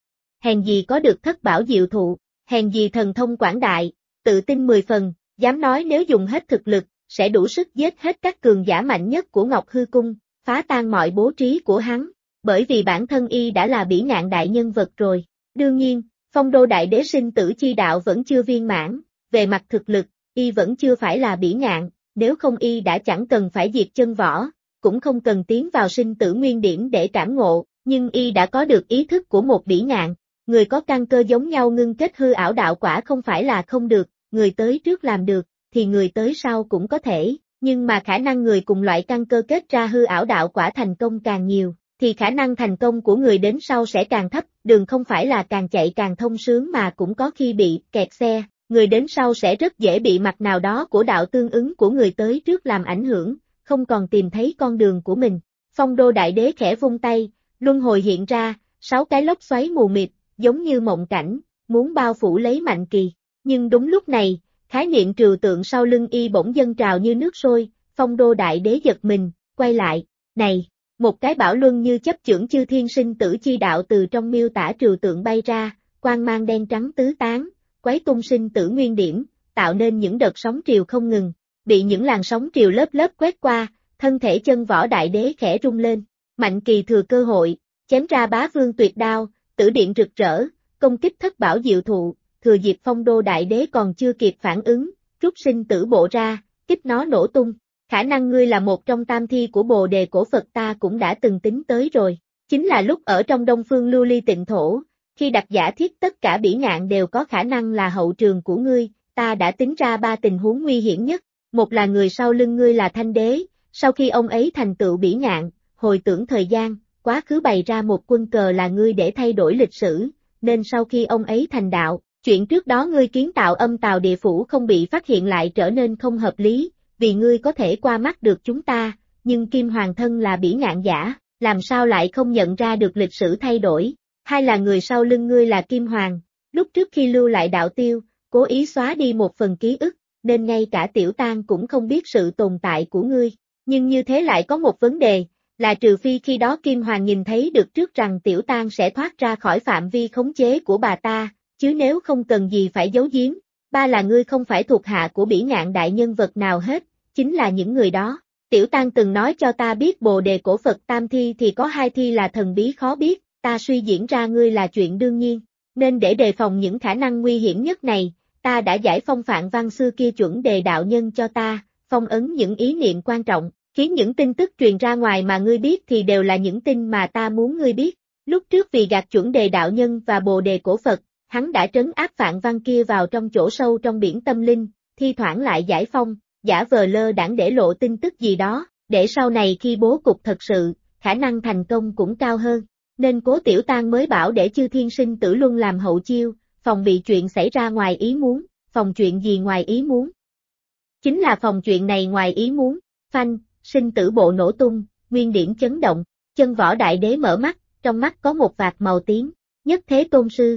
Hèn gì có được thất bảo diệu thụ, hèn gì thần thông quảng đại, tự tin 10 phần, dám nói nếu dùng hết thực lực, sẽ đủ sức giết hết các cường giả mạnh nhất của Ngọc Hư Cung, phá tan mọi bố trí của hắn, bởi vì bản thân y đã là bỉ ngạn đại nhân vật rồi. Đương nhiên, Phong Đô Đại Đế sinh tử chi đạo vẫn chưa viên mãn, về mặt thực lực, y vẫn chưa phải là bỉ ngạn, nếu không y đã chẳng cần phải diệt chân võ, cũng không cần tiến vào sinh tử nguyên điểm để cảm ngộ, nhưng y đã có được ý thức của một bỉ ngạn. Người có căn cơ giống nhau ngưng kết hư ảo đạo quả không phải là không được, người tới trước làm được, thì người tới sau cũng có thể, nhưng mà khả năng người cùng loại căn cơ kết ra hư ảo đạo quả thành công càng nhiều, thì khả năng thành công của người đến sau sẽ càng thấp, đường không phải là càng chạy càng thông sướng mà cũng có khi bị kẹt xe, người đến sau sẽ rất dễ bị mặt nào đó của đạo tương ứng của người tới trước làm ảnh hưởng, không còn tìm thấy con đường của mình. Phong Đô Đại Đế khẽ vung tay, luân hồi hiện ra, 6 cái lốc xoáy mù mịt, giống như mộng cảnh, muốn bao phủ lấy Mạnh Kỳ. Nhưng đúng lúc này, khái niệm trừu tượng sau lưng y bỗng dâng trào như nước sôi, Phong Đô Đại Đế giật mình, quay lại, này, một cái bảo luân như chấp chưởng chư thiên sinh tử chi đạo từ trong miêu tả trừu tượng bay ra, quang mang đen trắng tứ tán, quấy tung sinh tử nguyên điểm, tạo nên những đợt sóng triều không ngừng, bị những làn sóng triều lớp lớp quét qua, thân thể chân võ Đại Đế khẽ rung lên, Mạnh Kỳ thừa cơ hội, chém ra bá vương tuyệt đao, tử điện rực rỡ, công kích thất bảo diệu thụ, thừa dịp Phong Đô Đại Đế còn chưa kịp phản ứng, rút sinh tử bộ ra, kích nó nổ tung. Khả năng ngươi là một trong tam thi của Bồ Đề cổ Phật ta cũng đã từng tính tới rồi, chính là lúc ở trong Đông Phương Lưu Ly Tịnh Thổ, khi đặt giả thiết tất cả bỉ ngạn đều có khả năng là hậu trường của ngươi, ta đã tính ra 3 tình huống nguy hiểm nhất, một là người sau lưng ngươi là Thanh Đế, sau khi ông ấy thành tựu bỉ ngạn, hồi tưởng thời gian, quá khứ bày ra một quân cờ là ngươi để thay đổi lịch sử, nên sau khi ông ấy thành đạo, chuyện trước đó ngươi kiến tạo âm tào địa phủ không bị phát hiện lại trở nên không hợp lý, vì ngươi có thể qua mắt được chúng ta, nhưng Kim Hoàng thân là bỉ ngạn giả, làm sao lại không nhận ra được lịch sử thay đổi. Hai là người sau lưng ngươi là Kim Hoàng, lúc trước khi lưu lại đạo tiêu, cố ý xóa đi một phần ký ức, nên ngay cả Tiểu Tang cũng không biết sự tồn tại của ngươi. Nhưng như thế lại có một vấn đề, là trừ phi khi đó Kim Hoàng nhìn thấy được trước rằng Tiểu Tang sẽ thoát ra khỏi phạm vi khống chế của bà ta, chứ nếu không cần gì phải giấu giếm. Ba là ngươi không phải thuộc hạ của bỉ ngạn đại nhân vật nào hết, chính là những người đó. Tiểu Tang từng nói cho ta biết Bồ Đề cổ Phật tam thi thì có 2 thi là thần bí khó biết, ta suy diễn ra ngươi là chuyện đương nhiên, nên để đề phòng những khả năng nguy hiểm nhất này, ta đã giải phong Phạn Văn xưa kia chuẩn đề đạo nhân cho ta, phong ấn những ý niệm quan trọng, khiến những tin tức truyền ra ngoài mà ngươi biết thì đều là những tin mà ta muốn ngươi biết. Lúc trước vì gạt chuẩn đề đạo nhân và Bồ Đề cổ Phật, hắn đã trấn áp Phạn Văn kia vào trong chỗ sâu trong biển tâm linh, thi thoảng lại giải phong, giả vờ lơ đãng để lộ tin tức gì đó, để sau này khi bố cục thật sự, khả năng thành công cũng cao hơn. Nên Cố Tiểu Tang mới bảo để chư thiên sinh tử luân làm hậu chiêu, phòng bị chuyện xảy ra ngoài ý muốn, phòng chuyện gì ngoài ý muốn. Chính là phòng chuyện này ngoài ý muốn, phanh, sinh tử bộ nổ tung, nguyên điểm chấn động, chân võ đại đế mở mắt, trong mắt có một vạt màu tím, nhất thế tôn sư.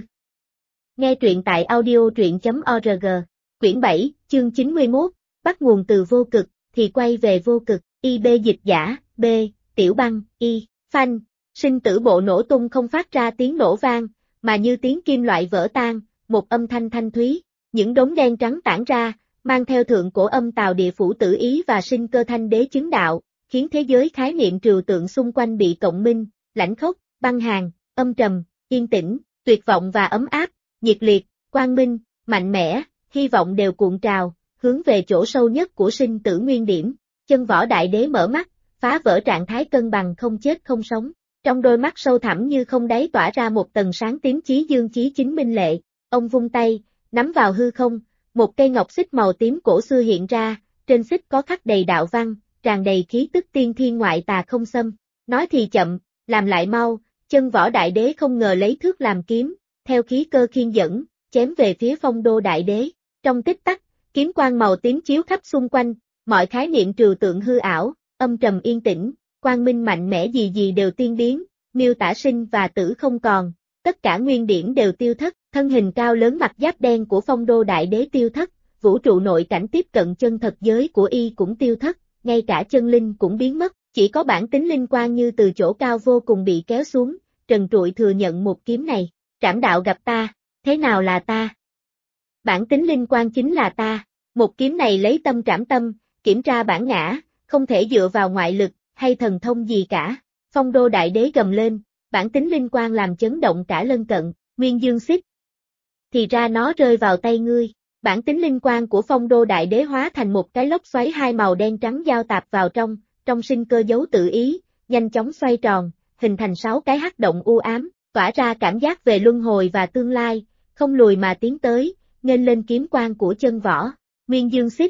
Nghe truyện tại audio truyện.org, quyển 7, chương 91, bắt nguồn từ vô cực, thì quay về vô cực, IB dịch giả, B, tiểu băng, Y, phanh, sinh tử bộ nổ tung không phát ra tiếng nổ vang, mà như tiếng kim loại vỡ tan, một âm thanh thanh thúy, những đống đen trắng tản ra, mang theo thượng cổ âm tào địa phủ tử ý và sinh cơ thanh đế chứng đạo, khiến thế giới khái niệm trừu tượng xung quanh bị cộng minh, lãnh khốc, băng hàn, âm trầm, yên tĩnh, tuyệt vọng và ấm áp, nhiệt liệt, quang minh, mạnh mẽ, hy vọng đều cuộn trào, hướng về chỗ sâu nhất của sinh tử nguyên điểm. Chân võ đại đế mở mắt, phá vỡ trạng thái cân bằng không chết không sống. Trong đôi mắt sâu thẳm như không đáy tỏa ra một tầng sáng tím chí dương chí chính minh lệ. Ông vung tay, nắm vào hư không, một cây ngọc xích màu tím cổ xưa hiện ra, trên xích có khắc đầy đạo văn, tràn đầy khí tức tiên thiên ngoại tà không xâm. Nói thì chậm, làm lại mau, chân võ đại đế không ngờ lấy thước làm kiếm, theo khí cơ khiên dẫn, chém về phía Phong Đô đại đế. Trong tích tắc, kiếm quang màu tím chiếu khắp xung quanh, mọi khái niệm trừu tượng hư ảo, âm trầm yên tĩnh, quang minh mạnh mẽ gì gì đều tiên biến, miêu tả sinh và tử không còn, tất cả nguyên điểm đều tiêu thất, thân hình cao lớn mặt giáp đen của Phong Đô đại đế tiêu thất, vũ trụ nội cảnh tiếp cận chân thật giới của y cũng tiêu thất, ngay cả chân linh cũng biến mất, chỉ có bản tính linh quang như từ chỗ cao vô cùng bị kéo xuống, trần trụi thừa nhận một kiếm này, trảm đạo gặp ta, thế nào là ta? Bản tính linh quang chính là ta, một kiếm này lấy tâm trảm tâm, kiểm tra bản ngã, không thể dựa vào ngoại lực, hay thần thông gì cả. Phong Đô đại đế gầm lên, bản tính linh quang làm chấn động cả lân cận, Nguyên Dương xích. Thì ra nó rơi vào tay ngươi, bản tính linh quang của Phong Đô đại đế hóa thành một cái lốc xoáy hai màu đen trắng giao tạp vào trong sinh cơ dấu tự ý, nhanh chóng xoay tròn, hình thành 6 cái hắc động u ám, tỏa ra cảm giác về luân hồi và tương lai, không lùi mà tiến tới, nghênh lên kiếm quang của chân võ, Nguyên Dương xích.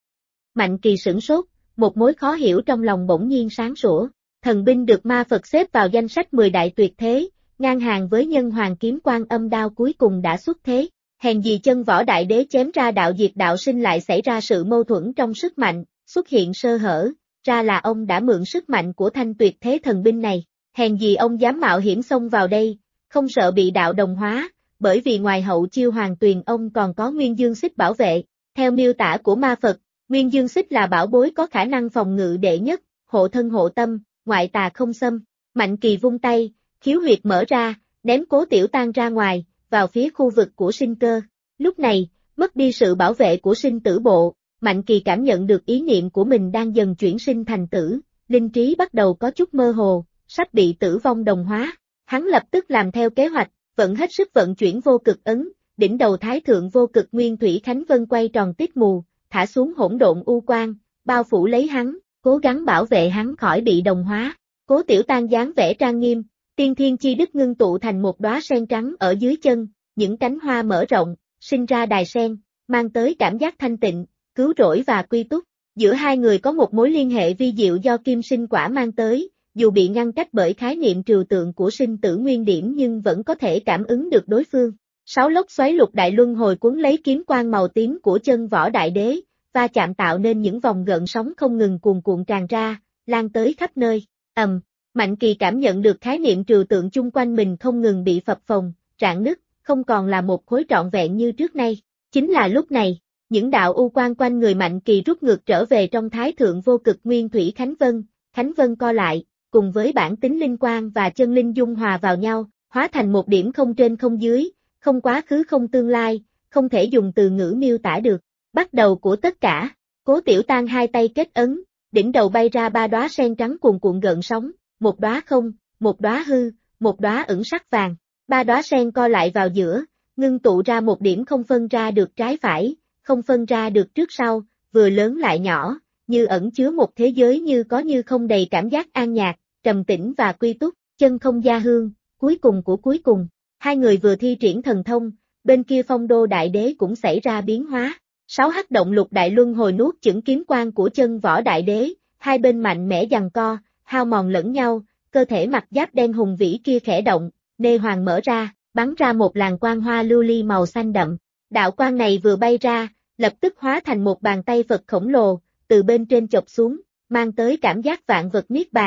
Mạnh Kỳ sửng sốt, một mối khó hiểu trong lòng bỗng nhiên sáng sủa, thần binh được ma Phật xếp vào danh sách 10 đại tuyệt thế, ngang hàng với nhân hoàng kiếm quang âm đao cuối cùng đã xuất thế, hèn gì chân võ đại đế chém ra đạo diệt đạo sinh lại xảy ra sự mâu thuẫn trong sức mạnh, xuất hiện sơ hở, ra là ông đã mượn sức mạnh của thanh tuyệt thế thần binh này, hèn gì ông dám mạo hiểm xông vào đây, không sợ bị đạo đồng hóa, bởi vì ngoài hậu chiêu hoàng tuyền ông còn có Nguyên Dương xích bảo vệ, theo miêu tả của ma Phật, Nguyên Dương xích là bảo bối có khả năng phòng ngự đệ nhất, hộ thân hộ tâm, ngoại tà không xâm. Mạnh Kỳ vung tay, khiếu huyệt mở ra, ném Cố Tiểu Tan ra ngoài, vào phía khu vực của sinh cơ. Lúc này, mất đi sự bảo vệ của sinh tử bộ, Mạnh Kỳ cảm nhận được ý niệm của mình đang dần chuyển sinh thành tử, linh trí bắt đầu có chút mơ hồ, sắp bị tử vong đồng hóa. Hắn lập tức làm theo kế hoạch, vận hết sức vận chuyển vô cực ấn, đỉnh đầu thái thượng vô cực nguyên thủy khánh vân quay tròn tiết mù, thả xuống hỗn độn u quang, bao phủ lấy hắn, cố gắng bảo vệ hắn khỏi bị đồng hóa. Cố Tiểu Tan dáng vẻ trang nghiêm, tiên thiên chi đức ngưng tụ thành một đóa sen trắng ở dưới chân, những cánh hoa mở rộng, sinh ra đài sen, mang tới cảm giác thanh tịnh, cứu rỗi và quy túc. Giữa hai người có một mối liên hệ vi diệu do kim sinh quả mang tới, dù bị ngăn cách bởi khái niệm trừu tượng của sinh tử nguyên điểm nhưng vẫn có thể cảm ứng được đối phương. 6 lốc xoáy lục đại luân hồi cuốn lấy kiếm quang màu tím của chân võ đại đế, va chạm tạo nên những vòng gợn sóng không ngừng cuồn cuộn tràn ra, lan tới khắp nơi. Mạnh Kỳ cảm nhận được khái niệm trừu tượng chung quanh mình không ngừng bị phập phồng, rạn nứt, không còn là một khối trọn vẹn như trước nay. Chính là lúc này, những đạo u quang quanh người Mạnh Kỳ rút ngược trở về trong thái thượng vô cực nguyên thủy Khánh Vân co lại, cùng với bản tính linh quang và chân linh dung hòa vào nhau, hóa thành một điểm không trên không dưới, không quá khứ không tương lai, không thể dùng từ ngữ miêu tả được. Bắt đầu của tất cả, Cố Tiểu Tan hai tay kết ấn, đỉnh đầu bay ra 3 đóa sen trắng cuồn cuộn gợn sóng, một đóa không, một đóa hư, một đóa ửng sắc vàng. 3 đóa sen co lại vào giữa, ngưng tụ ra một điểm không phân ra được trái phải, không phân ra được trước sau, vừa lớn lại nhỏ, như ẩn chứa một thế giới như có như không đầy cảm giác an nhạc, trầm tĩnh và quy túc, chân không gia hương, cuối cùng của cuối cùng. Hai người vừa thi triển thần thông, bên kia Phong Đô đại đế cũng xảy ra biến hóa. 6 hắc động lục đại luân hồi nuốt chửng kiếm quang của chân võ đại đế, hai bên mạnh mẽ giằng co, hao mòn lẫn nhau, cơ thể mặt giáp đen hùng vĩ kia khẽ động, nê hoàng mở ra, bắn ra một làn quang hoa lưu ly màu xanh đậm. Đạo quang này vừa bay ra, lập tức hóa thành một bàn tay Phật khổng lồ, từ bên trên chộp xuống, mang tới cảm giác vạn vật niết bàn,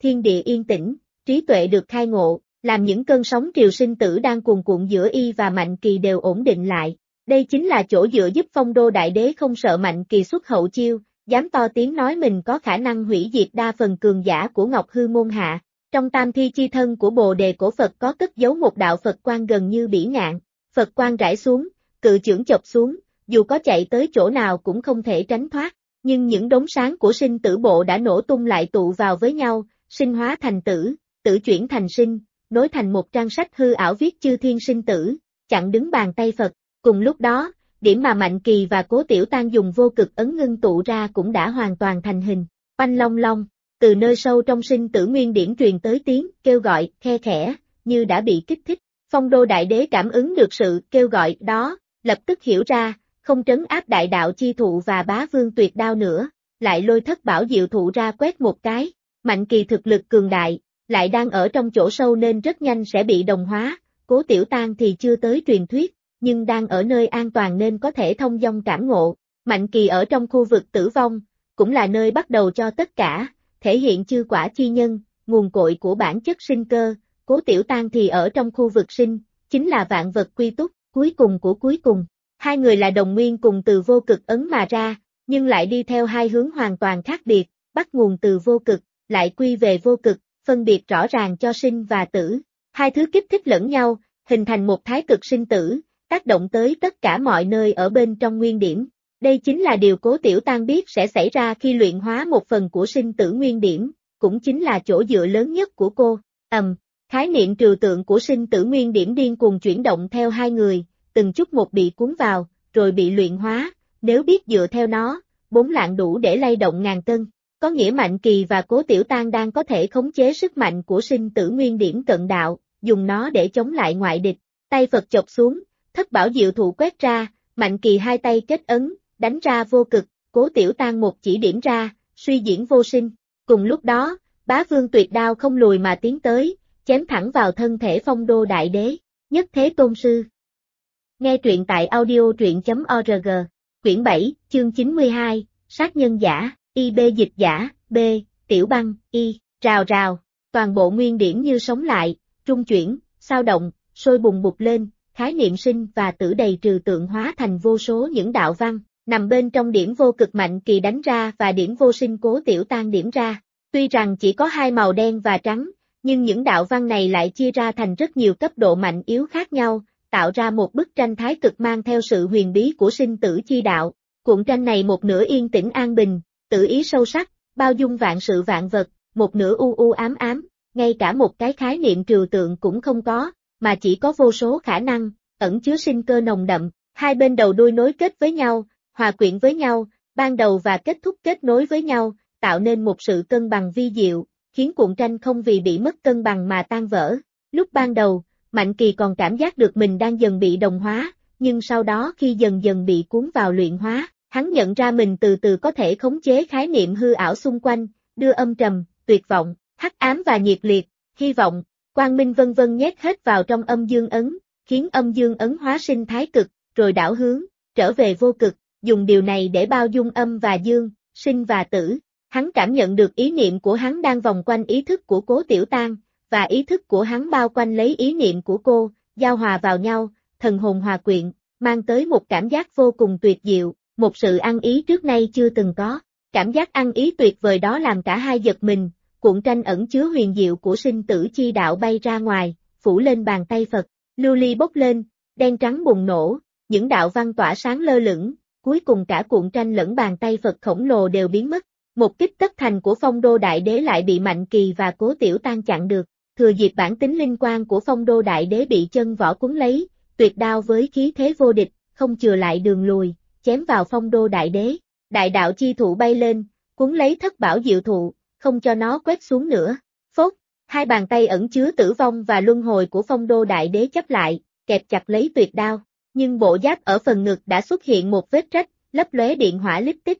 thiên địa yên tĩnh, trí tuệ được khai ngộ, làm những cơn sóng triều sinh tử đang cuồn cuộn giữa y và Mạnh Kỳ đều ổn định lại. Đây chính là chỗ dựa giúp Phong Đô Đại Đế không sợ Mạnh Kỳ xuất hậu chiêu, dám to tiếng nói mình có khả năng hủy diệt đa phần cường giả của Ngọc Hư môn hạ. Trong tam thi chi thân của Bồ Đề cổ Phật có cất giấu một đạo Phật quang gần như bỉ ngạn, Phật quang rải xuống, cự chưởng chộp xuống, dù có chạy tới chỗ nào cũng không thể tránh thoát, nhưng những đốm sáng của sinh tử bộ đã nổ tung lại tụ vào với nhau, sinh hóa thành tử, tử chuyển thành sinh, nối thành một trang sách hư ảo viết chư thiên sinh tử, chặn đứng bàn tay Phật. Cùng lúc đó, điểm mà Mạnh Kỳ và Cố Tiểu Tan dùng vô cực ấn ngưng tụ ra cũng đã hoàn toàn thành hình. Oanh long long, từ nơi sâu trong sinh tử nguyên điểm truyền tới tiếng kêu gọi khe khẽ, như đã bị kích thích. Phong Đô Đại Đế cảm ứng được sự kêu gọi đó, lập tức hiểu ra, không trấn áp đại đạo chi thụ và bá vương tuyệt đao nữa, lại lôi thất bảo diệu thụ ra quét một cái. Mạnh Kỳ thực lực cường đại, lại đang ở trong chỗ sâu nên rất nhanh sẽ bị đồng hóa. Cố Tiểu Tan thì chưa tới truyền thuyết, nhưng đang ở nơi an toàn nên có thể thông dong cảm ngộ. Mạnh Kỳ ở trong khu vực tử vong, cũng là nơi bắt đầu cho tất cả, thể hiện chư quả chi nhân, nguồn cội của bản chất sinh cơ. Cố Tiểu Tan thì ở trong khu vực sinh, chính là vạn vật quy túc, cuối cùng của cuối cùng. Hai người là đồng nguyên cùng từ vô cực ấn mà ra, nhưng lại đi theo hai hướng hoàn toàn khác biệt, bắt nguồn từ vô cực, lại quy về vô cực, phân biệt rõ ràng cho sinh và tử. Hai thứ kích thích lẫn nhau, hình thành một thái cực sinh tử, tác động tới tất cả mọi nơi ở bên trong nguyên điểm. Đây chính là điều Cố Tiểu Tan biết sẽ xảy ra khi luyện hóa một phần của sinh tử nguyên điểm, cũng chính là chỗ dựa lớn nhất của cô. Khái niệm trừu tượng của sinh tử nguyên điểm điên cuồng chuyển động theo hai người, từng chút một bị cuốn vào, rồi bị luyện hóa, nếu biết dựa theo nó, 4 lạng đủ để lay động ngàn cân. Có nghĩa Mạnh Kỳ và Cố Tiểu Tan đang có thể khống chế sức mạnh của sinh tử nguyên điểm cận đạo, dùng nó để chống lại ngoại địch. Tay Phật chộp xuống, thất bảo diệu thụ quét ra, Mạnh Kỳ hai tay kết ấn, đánh ra vô cực, Cố Tiểu Tan một chỉ điểm ra, suy diễn vô sinh. Cùng lúc đó, bá vương tuyệt đao không lùi mà tiến tới, chém thẳng vào thân thể Phong Đô Đại Đế. Nhất Thế Tôn Sư. Nghe truyện tại audio.org, quyển 7, chương 92, sát nhân giả, IB dịch giả, B, Tiểu Băng, Y, rào rào, toàn bộ nguyên điểm như sống lại, trung chuyển, sao động, sôi bùng bục lên, khái niệm sinh và tử đầy trừ tượng hóa thành vô số những đạo văn, nằm bên trong điểm vô cực Mạnh Kỳ đánh ra và điểm vô sinh Cố Tiểu Tan điểm ra. Tuy rằng chỉ có hai màu đen và trắng, nhưng những đạo văn này lại chia ra thành rất nhiều cấp độ mạnh yếu khác nhau, tạo ra một bức tranh thái cực mang theo sự huyền bí của sinh tử chi đạo. Cuộn tranh này một nửa yên tĩnh an bình, tự ý sâu sắc, bao dung vạn sự vạn vật, một nửa u u ám ám, ngay cả một cái khái niệm trừu tượng cũng không có, mà chỉ có vô số khả năng, ẩn chứa sinh cơ nồng đậm, hai bên đầu đuôi nối kết với nhau, hòa quyện với nhau, ban đầu và kết thúc kết nối với nhau, tạo nên một sự cân bằng vi diệu, khiến cuộn tranh không vì bị mất cân bằng mà tan vỡ. Lúc ban đầu, Mạnh Kỳ còn cảm giác được mình đang dần bị đồng hóa, nhưng sau đó khi dần dần bị cuốn vào luyện hóa, hắn nhận ra mình từ từ có thể khống chế khái niệm hư ảo xung quanh, đưa âm trầm, tuyệt vọng, hắc ám và nhiệt liệt, hy vọng, quang minh vân vân nhét hết vào trong âm dương ấn, khiến âm dương ấn hóa sinh thái cực, rồi đảo hướng, trở về vô cực, dùng điều này để bao dung âm và dương, sinh và tử. Hắn cảm nhận được ý niệm của hắn đang vòng quanh ý thức của Cố Tiểu Tan, và ý thức của hắn bao quanh lấy ý niệm của cô, giao hòa vào nhau, thần hồn hòa quyện, mang tới một cảm giác vô cùng tuyệt diệu, một sự ăn ý trước nay chưa từng có. Cảm giác ăn ý tuyệt vời đó làm cả hai giật mình, cuộn tranh ẩn chứa huyền diệu của sinh tử chi đạo bay ra ngoài, phủ lên bàn tay Phật, lưu ly bốc lên, đen trắng bùng nổ, những đạo văn tỏa sáng lơ lửng, cuối cùng cả cuộn tranh lẫn bàn tay Phật khổng lồ đều biến mất. Một kích tất thành của Phong Đô Đại Đế lại bị Mạnh Kỳ và Cố Tiểu Tan chặn được, thừa dịp bản tính linh quang của Phong Đô Đại Đế bị chân võ cuốn lấy, tuyệt đao với khí thế vô địch, không chừa lại đường lùi, chém vào Phong Đô Đại Đế. Đại đạo chi thụ bay lên, cuốn lấy thất bảo diệu thụ, không cho nó quét xuống nữa. Phốt, hai bàn tay ẩn chứa tử vong và luân hồi của Phong Đô Đại Đế chấp lại, kẹp chặt lấy tuyệt đao, nhưng bộ giáp ở phần ngực đã xuất hiện một vết rách, lấp lóe điện hỏa líp tích.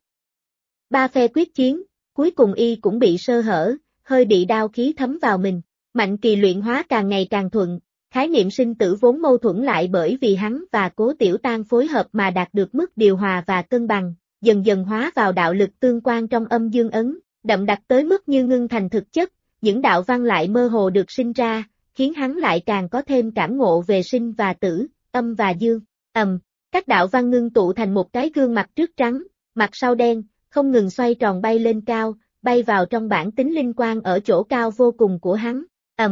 Ba phe quyết chiến, cuối cùng y cũng bị sơ hở, hơi bị đao khí thấm vào mình. Mạnh Kỳ luyện hóa càng ngày càng thuận, khái niệm sinh tử vốn mâu thuẫn lại bởi vì hắn và Cố Tiểu Tan phối hợp mà đạt được mức điều hòa và cân bằng, dần dần hóa vào đạo lực tương quan trong âm dương ấn, đậm đặc tới mức như ngưng thành thực chất, những đạo văn lại mơ hồ được sinh ra, khiến hắn lại càng có thêm cảm ngộ về sinh và tử, âm và dương. Các đạo văn ngưng tụ thành một cái gương mặt trước trắng, mặt sau đen, không ngừng xoay tròn bay lên cao, bay vào trong bản tính linh quang ở chỗ cao vô cùng của hắn.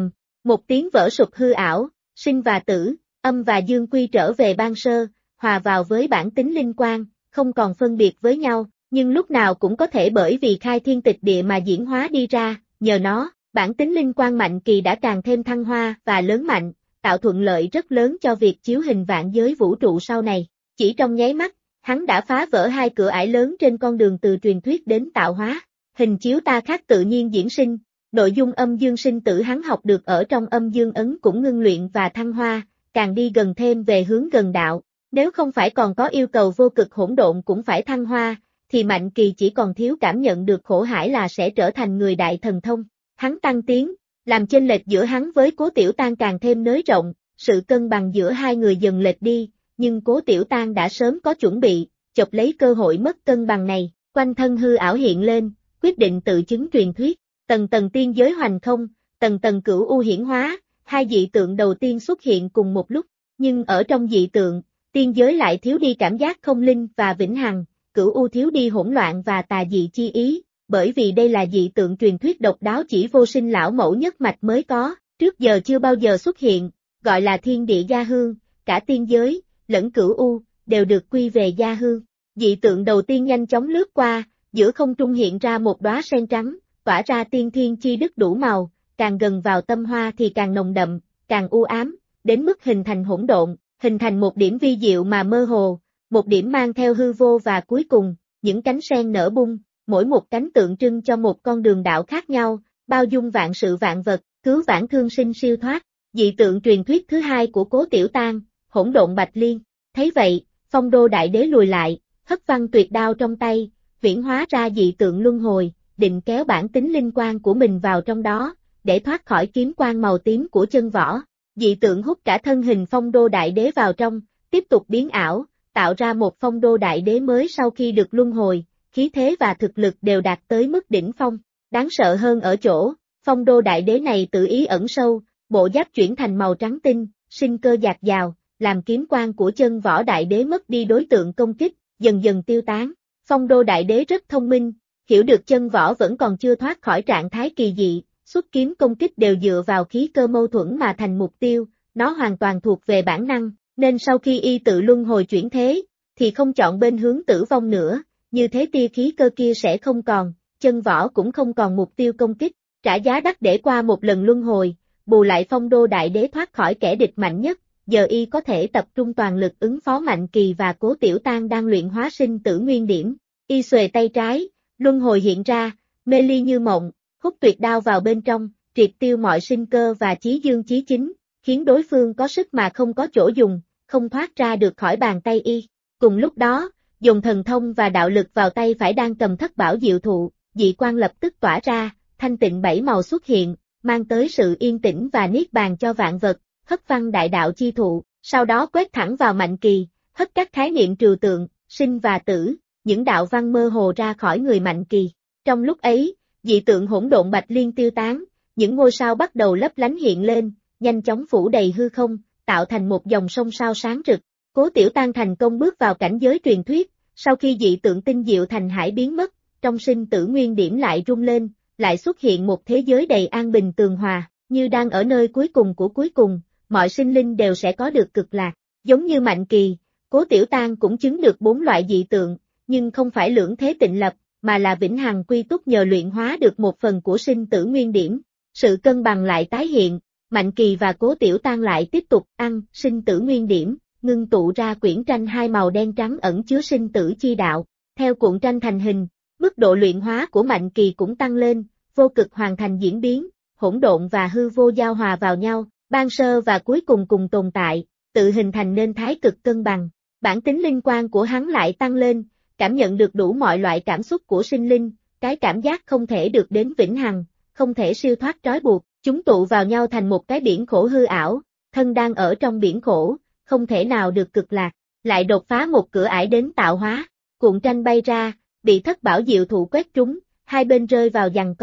Một tiếng vỡ sụp hư ảo, sinh và tử, âm và dương quy trở về ban sơ, hòa vào với bản tính linh quang, không còn phân biệt với nhau, nhưng lúc nào cũng có thể bởi vì khai thiên tịch địa mà diễn hóa đi ra, nhờ nó, bản tính linh quang Mạnh Kỳ đã càng thêm thăng hoa và lớn mạnh, tạo thuận lợi rất lớn cho việc chiếu hình vạn giới vũ trụ sau này. Chỉ trong nháy mắt, hắn đã phá vỡ hai cửa ải lớn trên con đường từ truyền thuyết đến tạo hóa. Hình chiếu ta khác tự nhiên diễn sinh, nội dung âm dương sinh tử hắn học được ở trong âm dương ấn cũng ngưng luyện và thăng hoa, càng đi gần thêm về hướng gần đạo. Nếu không phải còn có yêu cầu vô cực hỗn độn cũng phải thăng hoa, thì Mạnh Kỳ chỉ còn thiếu cảm nhận được khổ hải là sẽ trở thành người đại thần thông. Hắn tăng tiến, làm chênh lệch giữa hắn với Cố Tiểu Tan càng thêm nới rộng, sự cân bằng giữa hai người dần lệch đi, nhưng Cố Tiểu Tan đã sớm có chuẩn bị, chộp lấy cơ hội mất cân bằng này, quanh thân hư ảo hiện lên, quyết định tự chứng truyền thuyết, tầng tầng tiên giới hoành không, tầng tầng cửu u hiển hóa, hai dị tượng đầu tiên xuất hiện cùng một lúc, nhưng ở trong dị tượng, tiên giới lại thiếu đi cảm giác không linh và vĩnh hằng, cửu u thiếu đi hỗn loạn và tà dị chi ý, bởi vì đây là dị tượng truyền thuyết độc đáo chỉ vô sinh lão mẫu nhất mạch mới có, trước giờ chưa bao giờ xuất hiện, gọi là thiên địa gia hương, cả tiên giới, lẫn cửu u, đều được quy về gia hương. Dị tượng đầu tiên nhanh chóng lướt qua, giữa không trung hiện ra một đóa sen trắng, tỏa ra tiên thiên chi đức đủ màu, càng gần vào tâm hoa thì càng nồng đậm, càng u ám, đến mức hình thành hỗn độn, hình thành một điểm vi diệu mà mơ hồ, một điểm mang theo hư vô và cuối cùng, những cánh sen nở bung, mỗi một cánh tượng trưng cho một con đường đạo khác nhau, bao dung vạn sự vạn vật, cứu vãn thương sinh siêu thoát. Dị tượng truyền thuyết thứ hai của Cố Tiểu Tan, hỗn độn bạch liên. Thấy vậy, Phong Đô Đại Đế lùi lại, hất văng tuyệt đao trong tay, viễn hóa ra dị tượng luân hồi, định kéo bản tính linh quang của mình vào trong đó, để thoát khỏi kiếm quang màu tím của chân võ. Dị tượng hút cả thân hình Phong Đô Đại Đế vào trong, tiếp tục biến ảo, tạo ra một Phong Đô Đại Đế mới sau khi được luân hồi, khí thế và thực lực đều đạt tới mức đỉnh phong. Đáng sợ hơn ở chỗ, Phong Đô Đại Đế này tự ý ẩn sâu, bộ giáp chuyển thành màu trắng tinh, sinh cơ dạt dào, làm kiếm quang của chân võ Đại Đế mất đi đối tượng công kích, dần dần tiêu tán. Phong Đô Đại Đế rất thông minh, hiểu được chân võ vẫn còn chưa thoát khỏi trạng thái kỳ dị, xuất kiếm công kích đều dựa vào khí cơ mâu thuẫn mà thành mục tiêu, nó hoàn toàn thuộc về bản năng, nên sau khi y tự luân hồi chuyển thế, thì không chọn bên hướng tử vong nữa, như thế tia khí cơ kia sẽ không còn, chân võ cũng không còn mục tiêu công kích, trả giá đắt để qua một lần luân hồi, bù lại Phong Đô Đại Đế thoát khỏi kẻ địch mạnh nhất, giờ y có thể tập trung toàn lực ứng phó Mạnh Kỳ và Cố Tiểu Tan đang luyện hóa sinh tử nguyên điểm. Y xuề tay trái, luân hồi hiện ra, mê ly như mộng, hút tuyệt đao vào bên trong, triệt tiêu mọi sinh cơ và chí dương chí chính, khiến đối phương có sức mà không có chỗ dùng, không thoát ra được khỏi bàn tay y. Cùng lúc đó, dùng thần thông và đạo lực vào tay phải đang cầm thất bảo diệu thụ, dị quang lập tức tỏa ra, thanh tịnh bảy màu xuất hiện, mang tới sự yên tĩnh và niết bàn cho vạn vật, hất văng đại đạo chi thụ, sau đó quét thẳng vào Mạnh Kỳ, hất các khái niệm trừu tượng, sinh và tử, những đạo văn mơ hồ ra khỏi người Mạnh Kỳ. Trong lúc ấy, dị tượng hỗn độn bạch liên tiêu tán, những ngôi sao bắt đầu lấp lánh hiện lên, nhanh chóng phủ đầy hư không, tạo thành một dòng sông sao sáng rực. Cố Tiểu Tan thành công bước vào cảnh giới truyền thuyết, sau khi dị tượng tinh diệu thành hải biến mất, trong sinh tử nguyên điểm lại rung lên, lại xuất hiện một thế giới đầy an bình tường hòa, như đang ở nơi cuối cùng của cuối cùng, mọi sinh linh đều sẽ có được cực lạc. Giống như Mạnh Kỳ, Cố Tiểu Tan cũng chứng được 4 loại dị tượng, nhưng không phải lưỡng thế tịnh lập, mà là vĩnh hằng quy túc nhờ luyện hóa được một phần của sinh tử nguyên điểm. Sự cân bằng lại tái hiện, Mạnh Kỳ và Cố Tiểu Tan lại tiếp tục ăn sinh tử nguyên điểm, ngưng tụ ra quyển tranh hai màu đen trắng ẩn chứa sinh tử chi đạo. Theo cuộn tranh thành hình, mức độ luyện hóa của Mạnh Kỳ cũng tăng lên, vô cực hoàn thành diễn biến, hỗn độn và hư vô giao hòa vào nhau, ban sơ và cuối cùng cùng tồn tại, tự hình thành nên thái cực cân bằng. Bản tính linh quan của hắn lại tăng lên, cảm nhận được đủ mọi loại cảm xúc của sinh linh, cái cảm giác không thể được đến vĩnh hằng, không thể siêu thoát trói buộc, chúng tụ vào nhau thành một cái biển khổ hư ảo, thân đang ở trong biển khổ, không thể nào được cực lạc, lại đột phá một cửa ải đến tạo hóa, cuộn tranh bay ra, bị thất bảo diệu thụ quét trúng, hai bên rơi vào giằng co.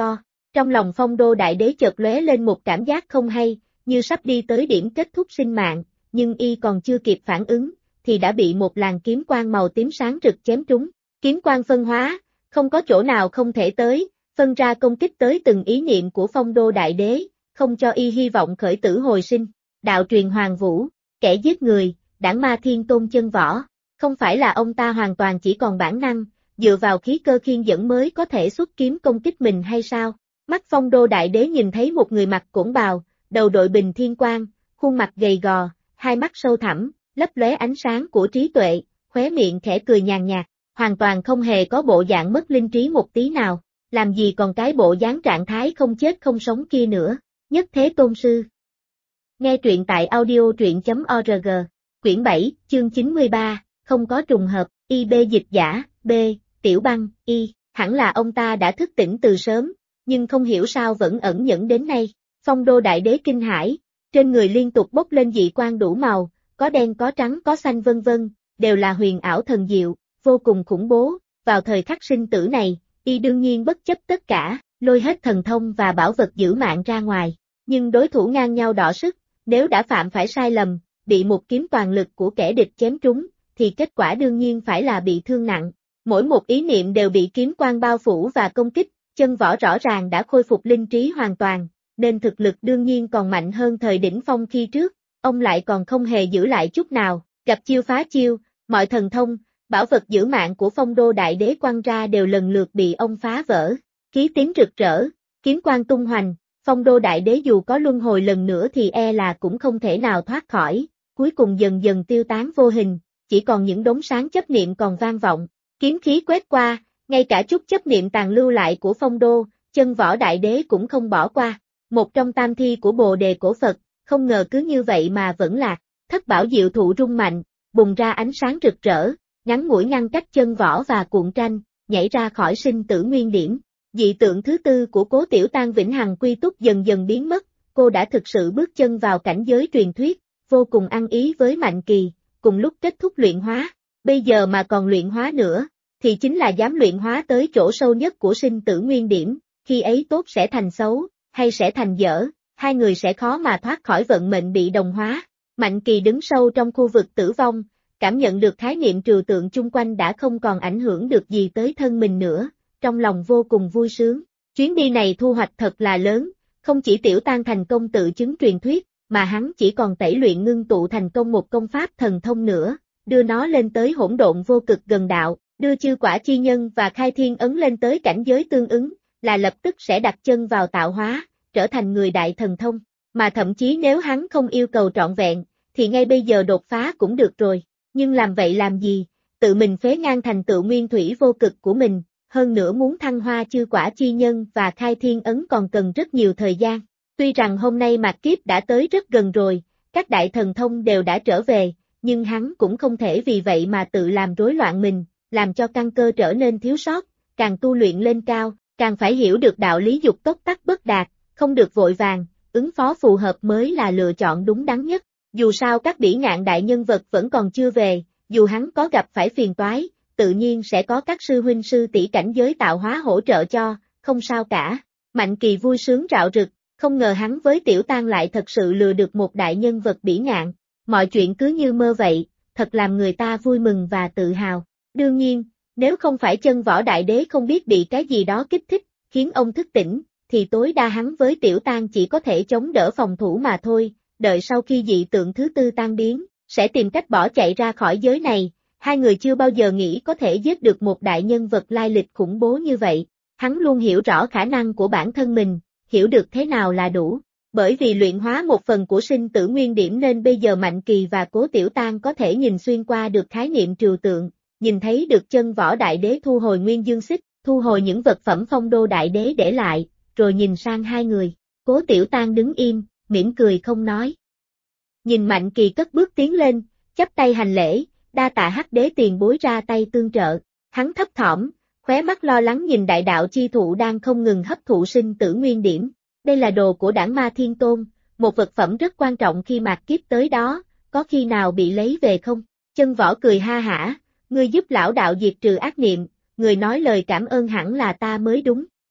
Trong lòng Phong Đô Đại Đế chợt lóe lên một cảm giác không hay, như sắp đi tới điểm kết thúc sinh mạng, nhưng y còn chưa kịp phản ứng, thì đã bị một làn kiếm quang màu tím sáng rực chém trúng. Kiếm quang phân hóa, không có chỗ nào không thể tới, phân ra công kích tới từng ý niệm của Phong Đô Đại Đế, không cho y hy vọng khởi tử hồi sinh. Đạo truyền Hoàng Vũ, kẻ giết người, đảng ma Thiên Tôn chân võ, không phải là ông ta hoàn toàn chỉ còn bản năng, dựa vào khí cơ khiên dẫn mới có thể xuất kiếm công kích mình hay sao? Mắt Phong Đô Đại Đế nhìn thấy một người mặc cổn bào, đầu đội bình thiên quang, khuôn mặt gầy gò, hai mắt sâu thẳm, lấp lóe ánh sáng của trí tuệ, khóe miệng khẽ cười nhàn nhạt, hoàn toàn không hề có bộ dạng mất linh trí một tí nào, làm gì còn cái bộ dáng trạng thái không chết không sống kia nữa. Nhất Thế Tôn Sư. Nghe truyện tại audio.org, quyển 7, chương 93, không có trùng hợp, IB dịch giả, B, Tiểu Băng, Y, hẳn là ông ta đã thức tỉnh từ sớm, nhưng không hiểu sao vẫn ẩn nhẫn đến nay. Phong Đô Đại Đế kinh hãi, trên người liên tục bốc lên dị quang đủ màu, có đen có trắng có xanh vân vân, đều là huyền ảo thần diệu, vô cùng khủng bố. Vào thời khắc sinh tử này, y đương nhiên bất chấp tất cả, lôi hết thần thông và bảo vật giữ mạng ra ngoài. Nhưng đối thủ ngang nhau đọ sức, nếu đã phạm phải sai lầm, bị một kiếm toàn lực của kẻ địch chém trúng, thì kết quả đương nhiên phải là bị thương nặng. Mỗi một ý niệm đều bị kiếm quang bao phủ và công kích, chân võ rõ ràng đã khôi phục linh trí hoàn toàn, nên thực lực đương nhiên còn mạnh hơn thời đỉnh phong khi trước, ông lại còn không hề giữ lại chút nào, gặp chiêu phá chiêu, mọi thần thông, bảo vật giữ mạng của Phong Đô Đại Đế quăng ra đều lần lượt bị ông phá vỡ. Khí tím rực rỡ, kiếm quang tung hoành, Phong Đô Đại Đế dù có luân hồi lần nữa thì e là cũng không thể nào thoát khỏi, cuối cùng dần dần tiêu tán vô hình, chỉ còn những đống sáng chấp niệm còn vang vọng. Kiếm khí quét qua, ngay cả chút chấp niệm tàn lưu lại của Phong Đô, chân võ Đại Đế cũng không bỏ qua. Một trong tam thi của Bồ Đề cổ Phật, không ngờ cứ như vậy mà vẫn lạc. Thất bảo diệu thụ rung mạnh, bùng ra ánh sáng rực rỡ, ngắn ngủi ngăn cách chân võ và cuộn tranh, nhảy ra khỏi sinh tử nguyên điểm. Dị tượng thứ tư của Cố Tiểu Tang vĩnh hằng quy túc dần dần biến mất, cô đã thực sự bước chân vào cảnh giới truyền thuyết, vô cùng ăn ý với Mạnh Kỳ, cùng lúc kết thúc luyện hóa. Bây giờ mà còn luyện hóa nữa, thì chính là dám luyện hóa tới chỗ sâu nhất của sinh tử nguyên điểm, khi ấy tốt sẽ thành xấu, hay sẽ thành dở, hai người sẽ khó mà thoát khỏi vận mệnh bị đồng hóa. Mạnh Kỳ đứng sâu trong khu vực tử vong, cảm nhận được khái niệm trừu tượng chung quanh đã không còn ảnh hưởng được gì tới thân mình nữa, trong lòng vô cùng vui sướng. Chuyến đi này thu hoạch thật là lớn, không chỉ Tiểu Tang thành công tự chứng truyền thuyết, mà hắn chỉ còn tẩy luyện ngưng tụ thành công một công pháp thần thông nữa, đưa nó lên tới hỗn độn vô cực gần đạo, đưa chư quả chi nhân và khai thiên ấn lên tới cảnh giới tương ứng, là lập tức sẽ đặt chân vào tạo hóa, trở thành người đại thần thông, mà thậm chí nếu hắn không yêu cầu trọn vẹn, thì ngay bây giờ đột phá cũng được rồi, nhưng làm vậy làm gì, tự mình phế ngang thành tựu nguyên thủy vô cực của mình, hơn nữa muốn thăng hoa chư quả chi nhân và khai thiên ấn còn cần rất nhiều thời gian. Tuy rằng hôm nay mạt kiếp đã tới rất gần rồi, các đại thần thông đều đã trở về, nhưng hắn cũng không thể vì vậy mà tự làm rối loạn mình, làm cho căn cơ trở nên thiếu sót, càng tu luyện lên cao, càng phải hiểu được đạo lý dục tốc tắc bất đạt, không được vội vàng, ứng phó phù hợp mới là lựa chọn đúng đắn nhất. Dù sao các bỉ ngạn đại nhân vật vẫn còn chưa về, dù hắn có gặp phải phiền toái, tự nhiên sẽ có các sư huynh sư tỷ cảnh giới tạo hóa hỗ trợ cho, không sao cả. Mạnh Kỳ vui sướng rạo rực, không ngờ hắn với Tiểu Tang lại thật sự lừa được một đại nhân vật bỉ ngạn, mọi chuyện cứ như mơ vậy, thật làm người ta vui mừng và tự hào. Đương nhiên, nếu không phải chân võ Đại Đế không biết bị cái gì đó kích thích, khiến ông thức tỉnh, thì tối đa hắn với Tiểu Tang chỉ có thể chống đỡ phòng thủ mà thôi, đợi sau khi dị tượng thứ tư tan biến, sẽ tìm cách bỏ chạy ra khỏi giới này. Hai người chưa bao giờ nghĩ có thể giết được một đại nhân vật lai lịch khủng bố như vậy. Hắn luôn hiểu rõ khả năng của bản thân mình, hiểu được thế nào là đủ. Bởi vì luyện hóa một phần của sinh tử nguyên điểm nên bây giờ Mạnh Kỳ và Cố Tiểu Tang có thể nhìn xuyên qua được khái niệm trừu tượng, nhìn thấy được chân võ Đại Đế thu hồi nguyên dương xích, thu hồi những vật phẩm Phong Đô Đại Đế để lại, rồi nhìn sang hai người. Cố Tiểu Tang đứng im, mỉm cười không nói. Nhìn Mạnh Kỳ cất bước tiến lên, chắp tay hành lễ, đa tạ Hắc Đế tiền bối ra tay tương trợ. Hắn thấp thỏm, khóe mắt lo lắng nhìn đại đạo chi thụ đang không ngừng hấp thụ sinh tử nguyên điểm. Đây là đồ của đảng ma Thiên Tôn, một vật phẩm rất quan trọng khi mạt kiếp tới đó, có khi nào bị lấy về không? Chân võ cười ha hả, ngươi giúp lão đạo diệt trừ ác niệm, người nói lời cảm ơn hẳn là ta mới đúng.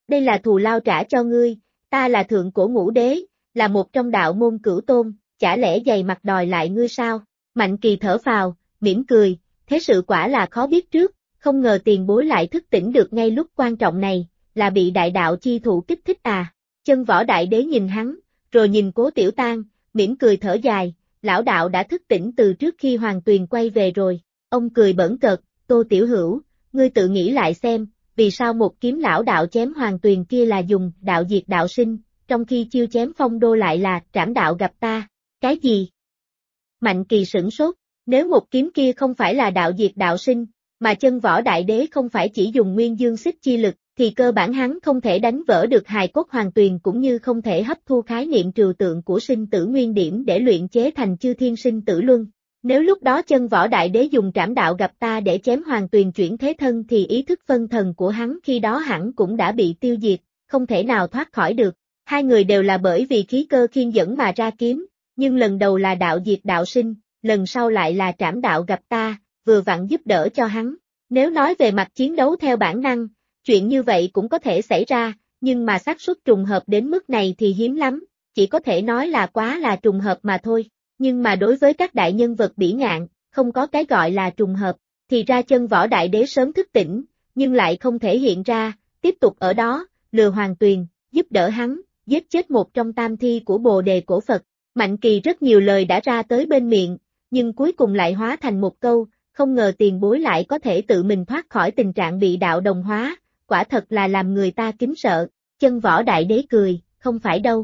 đây là thù lao trả cho ngươi, ta là thượng cổ ngũ đế, là một trong đạo môn cửu tôn, chả lẽ dày mặt đòi lại ngươi sao? Mạnh Kỳ thở phào, mỉm cười, thế sự quả là khó biết trước, không ngờ tiền bối lại thức tỉnh được ngay lúc quan trọng này, là bị đại đạo chi thụ kích thích à? Chân Võ Đại Đế nhìn hắn, rồi nhìn Cố Tiểu Tang, mỉm cười thở dài, lão đạo đã thức tỉnh từ trước khi Hoàng Tuyền quay về rồi. Ông cười bỡn cợt, Tô Tiểu Hữu, ngươi tự nghĩ lại xem, vì sao một kiếm lão đạo chém Hoàng Tuyền kia là dùng đạo diệt đạo sinh, trong khi chiêu chém Phong Đô lại là trảm đạo gặp ta, cái gì? Mạnh Kỳ sửng sốt, nếu một kiếm kia không phải là đạo diệt đạo sinh, mà Chân Võ Đại Đế không phải chỉ dùng nguyên dương xích chi lực, thì cơ bản hắn không thể đánh vỡ được hài cốt Hoàng Tuyền cũng như không thể hấp thu khái niệm trừu tượng của sinh tử nguyên điểm để luyện chế thành chư thiên sinh tử luân. Nếu lúc đó Chân Võ Đại Đế dùng trảm đạo gặp ta để chém Hoàng Tuyền chuyển thế thân thì ý thức phân thần của hắn khi đó hẳn cũng đã bị tiêu diệt, không thể nào thoát khỏi được. Hai người đều là bởi vì khí cơ khiên dẫn mà ra kiếm, nhưng lần đầu là đạo diệt đạo sinh, lần sau lại là trảm đạo gặp ta, vừa vặn giúp đỡ cho hắn. Nếu nói về mặt chiến đấu theo bản năng, chuyện như vậy cũng có thể xảy ra, nhưng mà xác suất trùng hợp đến mức này thì hiếm lắm, chỉ có thể nói là quá là trùng hợp mà thôi. Nhưng mà đối với các đại nhân vật bỉ ngạn, không có cái gọi là trùng hợp, thì ra Chân Võ Đại Đế sớm thức tỉnh, nhưng lại không thể hiện ra, tiếp tục ở đó, lừa Hoàng Tuyền, giúp đỡ hắn, giết chết một trong tam thi của Bồ Đề Cổ Phật. Mạnh Kỳ rất nhiều lời đã ra tới bên miệng, nhưng cuối cùng lại hóa thành một câu, không ngờ tiền bối lại có thể tự mình thoát khỏi tình trạng bị đạo đồng hóa, quả thật là làm người ta kính sợ. Chân Võ Đại Đế cười, không phải đâu.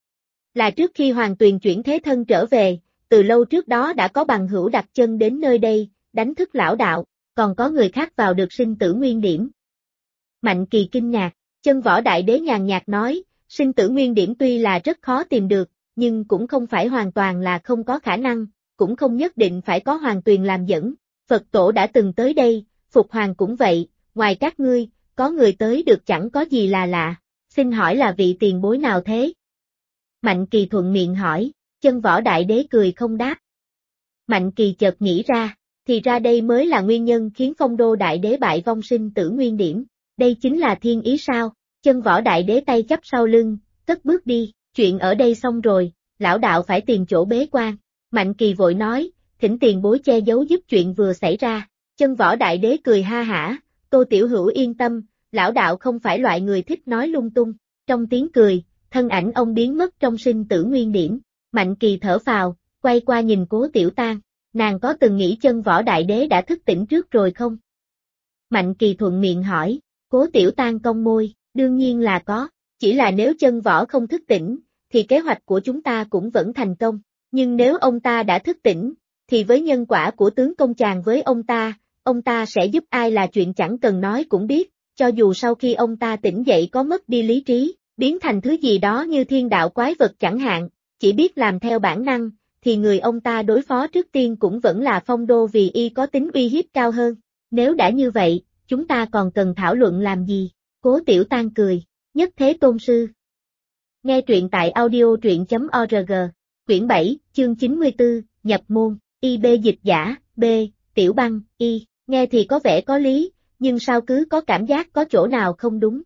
Là trước khi Hoàng Tuyền chuyển thế thân trở về, từ lâu trước đó đã có bằng hữu đặt chân đến nơi đây, đánh thức lão đạo, còn có người khác vào được sinh tử nguyên điểm. Mạnh Kỳ kinh ngạc, Chân Võ Đại Đế nhàn nhạt nói, sinh tử nguyên điểm tuy là rất khó tìm được, nhưng cũng không phải hoàn toàn là không có khả năng, cũng không nhất định phải có Hoàng Tuyền làm dẫn. Phật tổ đã từng tới đây, Phục Hoàng cũng vậy, ngoài các ngươi, có người tới được chẳng có gì là lạ, xin hỏi là vị tiền bối nào thế? Mạnh Kỳ thuận miệng hỏi, Chân Võ Đại Đế cười không đáp. Mạnh Kỳ chợt nghĩ ra, thì ra đây mới là nguyên nhân khiến Phong Đô Đại Đế bại vong sinh tử nguyên điểm, đây chính là thiên ý sao? Chân Võ Đại Đế tay chắp sau lưng, cất bước đi, chuyện ở đây xong rồi, lão đạo phải tìm chỗ bế quan. Mạnh Kỳ vội nói, thỉnh tiền bối che giấu giúp chuyện vừa xảy ra. Chân Võ Đại Đế cười ha hả, Tô Tiểu Hữu yên tâm, lão đạo không phải loại người thích nói lung tung. Trong tiếng cười, thân ảnh ông biến mất trong sinh tử nguyên điểm. Mạnh Kỳ thở phào, quay qua nhìn Cố Tiểu Tang, nàng có từng nghĩ Chân Võ Đại Đế đã thức tỉnh trước rồi không? Mạnh Kỳ thuận miệng hỏi, Cố Tiểu Tang cong môi, đương nhiên là có, chỉ là nếu Chân Võ không thức tỉnh, thì kế hoạch của chúng ta cũng vẫn thành công, nhưng nếu ông ta đã thức tỉnh, thì với nhân quả của tướng công chàng với ông ta sẽ giúp ai là chuyện chẳng cần nói cũng biết, cho dù sau khi ông ta tỉnh dậy có mất đi lý trí, biến thành thứ gì đó như thiên đạo quái vật chẳng hạn, chỉ biết làm theo bản năng, thì người ông ta đối phó trước tiên cũng vẫn là Phong Đô vì y có tính uy hiếp cao hơn. Nếu đã như vậy, chúng ta còn cần thảo luận làm gì? Cố Tiểu Tang cười, nhất thế tôn sư. Nghe truyện tại audio truyện.org, quyển 7, chương 94, nhập môn, IB dịch giả, B, Tiểu Băng, Y, nghe thì có vẻ có lý, nhưng sao cứ có cảm giác có chỗ nào không đúng.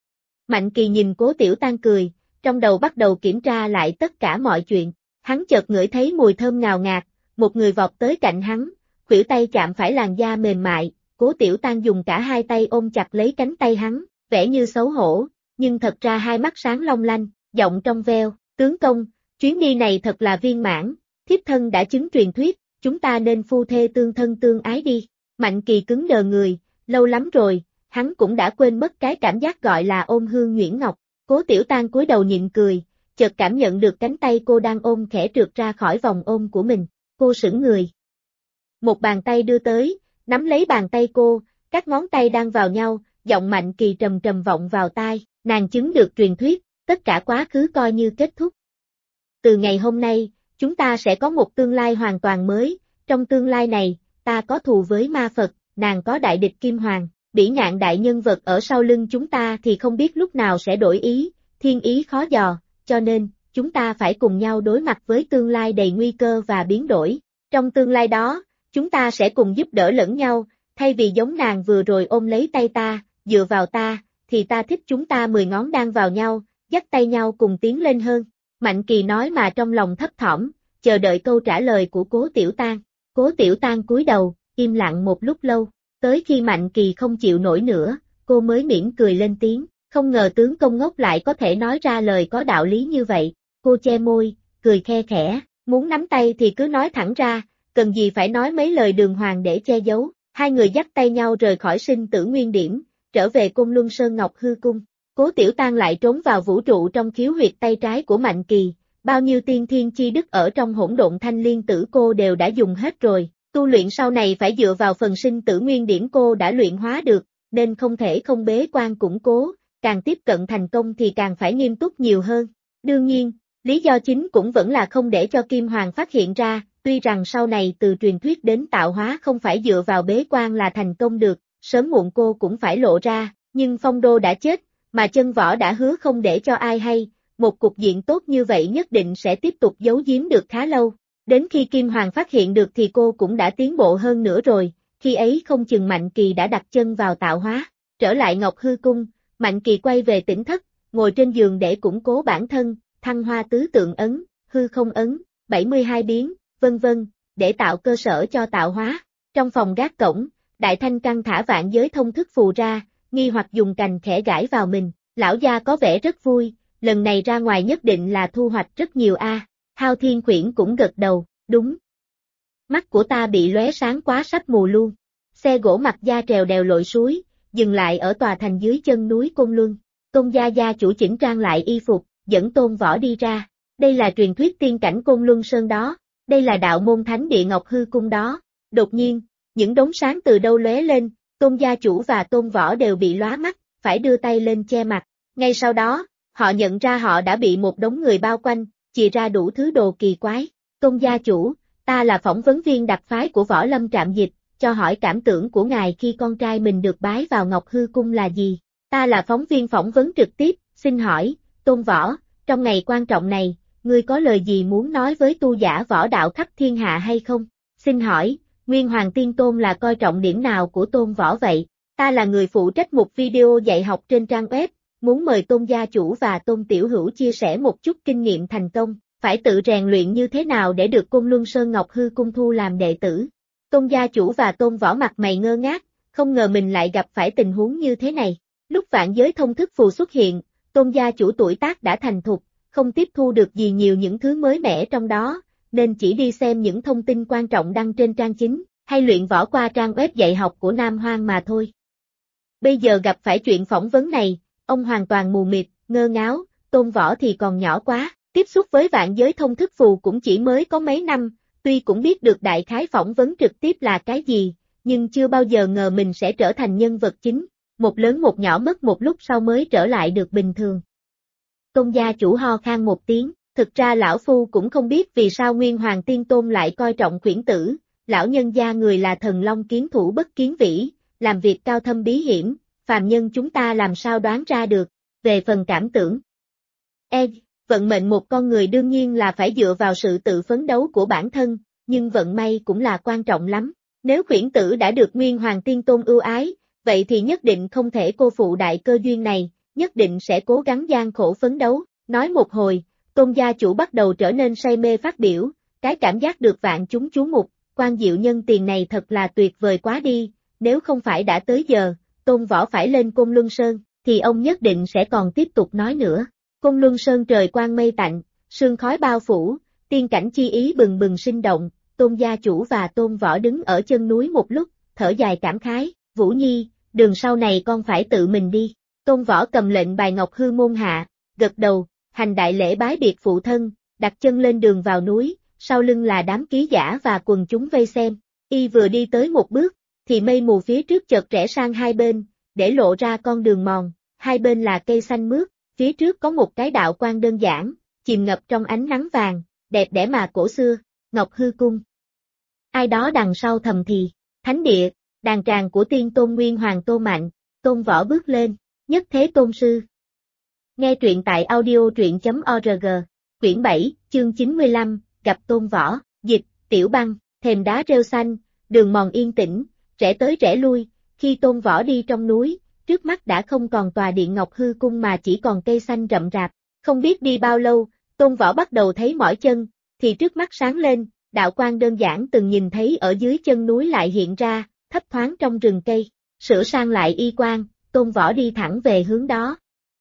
Mạnh Kỳ nhìn Cố Tiểu Tang cười, trong đầu bắt đầu kiểm tra lại tất cả mọi chuyện, hắn chợt ngửi thấy mùi thơm ngào ngạt, một người vọt tới cạnh hắn, khuỷu tay chạm phải làn da mềm mại, Cố Tiểu Tang dùng cả hai tay ôm chặt lấy cánh tay hắn, vẻ như xấu hổ, nhưng thật ra hai mắt sáng long lanh, giọng trong veo, tướng công, chuyến đi này thật là viên mãn, thiếp thân đã chứng truyền thuyết, chúng ta nên phu thê tương thân tương ái đi. Mạnh Kỳ cứng đờ người, lâu lắm rồi, hắn cũng đã quên mất cái cảm giác gọi là ôm hương nhuyễn ngọc. Cố Tiểu Tang cúi đầu nhịn cười, chợt cảm nhận được cánh tay cô đang ôm khẽ trượt ra khỏi vòng ôm của mình, cô sững người. Một bàn tay đưa tới, nắm lấy bàn tay cô, các ngón tay đang vào nhau, giọng Mạnh Kỳ trầm trầm vọng vào tai, nàng chứng được truyền thuyết, tất cả quá khứ coi như kết thúc. Từ ngày hôm nay, chúng ta sẽ có một tương lai hoàn toàn mới, trong tương lai này, ta có thù với ma Phật, nàng có đại địch Kim Hoàng, bỉ ngạn đại nhân vật ở sau lưng chúng ta thì không biết lúc nào sẽ đổi ý, thiên ý khó dò, cho nên, chúng ta phải cùng nhau đối mặt với tương lai đầy nguy cơ và biến đổi. Trong tương lai đó, chúng ta sẽ cùng giúp đỡ lẫn nhau, thay vì giống nàng vừa rồi ôm lấy tay ta, dựa vào ta, thì ta thích chúng ta 10 ngón đan vào nhau, dắt tay nhau cùng tiến lên hơn. Mạnh Kỳ nói mà trong lòng thấp thỏm, chờ đợi câu trả lời của Cố Tiểu Tang. Cố Tiểu Tang cúi đầu, im lặng một lúc lâu, tới khi Mạnh Kỳ không chịu nổi nữa, cô mới mỉm cười lên tiếng, không ngờ tướng công ngốc lại có thể nói ra lời có đạo lý như vậy. Cô che môi, cười khe khẽ, muốn nắm tay thì cứ nói thẳng ra, cần gì phải nói mấy lời đường hoàng để che giấu. Hai người dắt tay nhau rời khỏi sinh tử nguyên điểm, trở về Côn Luân Sơn Ngọc Hư Cung. Cố Tiểu Tang lại trốn vào vũ trụ trong khiếu huyệt tay trái của Mạnh Kỳ, bao nhiêu tiên thiên chi đức ở trong hỗn độn thanh liên tử cô đều đã dùng hết rồi, tu luyện sau này phải dựa vào phần sinh tử nguyên điểm cô đã luyện hóa được, nên không thể không bế quan củng cố, càng tiếp cận thành công thì càng phải nghiêm túc nhiều hơn. Đương nhiên, lý do chính cũng vẫn là không để cho Kim Hoàng phát hiện ra, tuy rằng sau này từ truyền thuyết đến tạo hóa không phải dựa vào bế quan là thành công được, sớm muộn cô cũng phải lộ ra, nhưng Phong Đô đã chết, mà Chân Võ đã hứa không để cho ai hay, một cục diện tốt như vậy nhất định sẽ tiếp tục giấu giếm được khá lâu. Đến khi Kim Hoàng phát hiện được thì cô cũng đã tiến bộ hơn nữa rồi, khi ấy không chừng Mạnh Kỳ đã đặt chân vào tạo hóa. Trở lại Ngọc Hư Cung, Mạnh Kỳ quay về tỉnh thất, ngồi trên giường để củng cố bản thân, thăng hoa tứ tượng ấn, hư không ấn, 72 biến, vân vân, để tạo cơ sở cho tạo hóa. Trong phòng gác cổng, Đại Thanh căng thả vạn giới thông thức phù ra, nghi hoặc dùng cành khẽ gãi vào mình, lão gia có vẻ rất vui, lần này ra ngoài nhất định là thu hoạch rất nhiều a. Hao Thiên Khuyển cũng gật đầu, đúng. Mắt của ta bị lóe sáng quá sắp mù luôn. Xe gỗ mặt da trèo đèo lội suối, dừng lại ở tòa thành dưới chân núi Côn Luân. Tôn gia gia chủ chỉnh trang lại y phục, dẫn Tôn Võ đi ra. Đây là truyền thuyết tiên cảnh Côn Luân Sơn đó, đây là đạo môn thánh địa Ngọc Hư Cung đó. Đột nhiên, những đốm sáng từ đâu lóe lên, Tôn gia chủ và Tôn Võ đều bị lóa mắt, phải đưa tay lên che mặt. Ngay sau đó, họ nhận ra họ đã bị một đống người bao quanh, chìa ra đủ thứ đồ kỳ quái. Tôn gia chủ, ta là phỏng vấn viên đặc phái của Võ Lâm Trạm Dịch, cho hỏi cảm tưởng của ngài khi con trai mình được bái vào Ngọc Hư Cung là gì? Ta là phóng viên phỏng vấn trực tiếp, xin hỏi, Tôn Võ, trong ngày quan trọng này, ngươi có lời gì muốn nói với tu giả võ đạo khắp thiên hạ hay không? Xin hỏi, Nguyên Hoàng Tiên Tôn là coi trọng điểm nào của Tôn Võ vậy? Ta là người phụ trách một video dạy học trên trang web, muốn mời Tôn gia chủ và Tôn tiểu hữu chia sẻ một chút kinh nghiệm thành công, phải tự rèn luyện như thế nào để được Côn Luân Sơn Ngọc Hư Cung thu làm đệ tử. Tôn gia chủ và Tôn Võ mặt mày ngơ ngác, không ngờ mình lại gặp phải tình huống như thế này. Lúc vạn giới thông thức phù xuất hiện, Tôn gia chủ tuổi tác đã thành thục, không tiếp thu được gì nhiều những thứ mới mẻ trong đó, nên chỉ đi xem những thông tin quan trọng đăng trên trang chính, hay luyện võ qua trang web dạy học của Nam Hoang mà thôi. Bây giờ gặp phải chuyện phỏng vấn này, ông hoàn toàn mù mịt, ngơ ngáo, Tôn Võ thì còn nhỏ quá, tiếp xúc với vạn giới thông thức phù cũng chỉ mới có mấy năm, tuy cũng biết được đại khái phỏng vấn trực tiếp là cái gì, nhưng chưa bao giờ ngờ mình sẽ trở thành nhân vật chính, một lớn một nhỏ mất một lúc sau mới trở lại được bình thường. Tôn gia chủ ho khan một tiếng, thực ra lão phu cũng không biết vì sao Nguyên Hoàng Tiên Tôn lại coi trọng Khuyển tử, lão nhân gia người là thần long kiến thủ bất kiến vĩ, làm việc cao thâm bí hiểm, phàm nhân chúng ta làm sao đoán ra được, về phần cảm tưởng. Vận mệnh một con người đương nhiên là phải dựa vào sự tự phấn đấu của bản thân, nhưng vận may cũng là quan trọng lắm. Nếu Khuyển tử đã được Nguyên Hoàng Tiên Tôn ưu ái, vậy thì nhất định không thể cô phụ đại cơ duyên này, nhất định sẽ cố gắng gian khổ phấn đấu. Nói một hồi, Tôn gia chủ bắt đầu trở nên say mê phát biểu, cái cảm giác được vạn chúng chú mục, Quan Diệu nhân tiền này thật là tuyệt vời quá đi, nếu không phải đã tới giờ, Tôn Võ phải lên Côn Luân Sơn, thì ông nhất định sẽ còn tiếp tục nói nữa. Côn Luân Sơn trời quang mây tạnh, sương khói bao phủ, tiên cảnh chi ý bừng bừng sinh động, Tôn gia chủ và Tôn Võ đứng ở chân núi một lúc, thở dài cảm khái, Vũ Nhi, đường sau này con phải tự mình đi. Tôn Võ cầm lệnh bài Ngọc Hư môn hạ, gật đầu, hành đại lễ bái biệt phụ thân, đặt chân lên đường vào núi, sau lưng là đám ký giả và quần chúng vây xem. Y vừa đi tới một bước, thì mây mù phía trước chợt rẽ sang hai bên, để lộ ra con đường mòn, hai bên là cây xanh mướt, phía trước có một cái đạo quan đơn giản, chìm ngập trong ánh nắng vàng, đẹp đẽ mà cổ xưa, Ngọc Hư Cung. Ai đó đằng sau thầm thì, thánh địa, đàn tràng của Tiên Tôn Nguyên Hoàng Tô Mạnh, Tôn Võ bước lên, nhất thế tôn sư. Nghe truyện tại audio.org, quyển 7, chương 95, gặp Tôn Võ, dịch, Tiểu Băng, thềm đá rêu xanh, đường mòn yên tĩnh, rẽ tới rẽ lui, khi Tôn Võ đi trong núi, trước mắt đã không còn tòa điện Ngọc Hư Cung mà chỉ còn cây xanh rậm rạp. Không biết đi bao lâu, Tôn Võ bắt đầu thấy mỏi chân, thì trước mắt sáng lên, đạo quang đơn giản từng nhìn thấy ở dưới chân núi lại hiện ra, thấp thoáng trong rừng cây. Sửa sang lại y quan, Tôn Võ đi thẳng về hướng đó.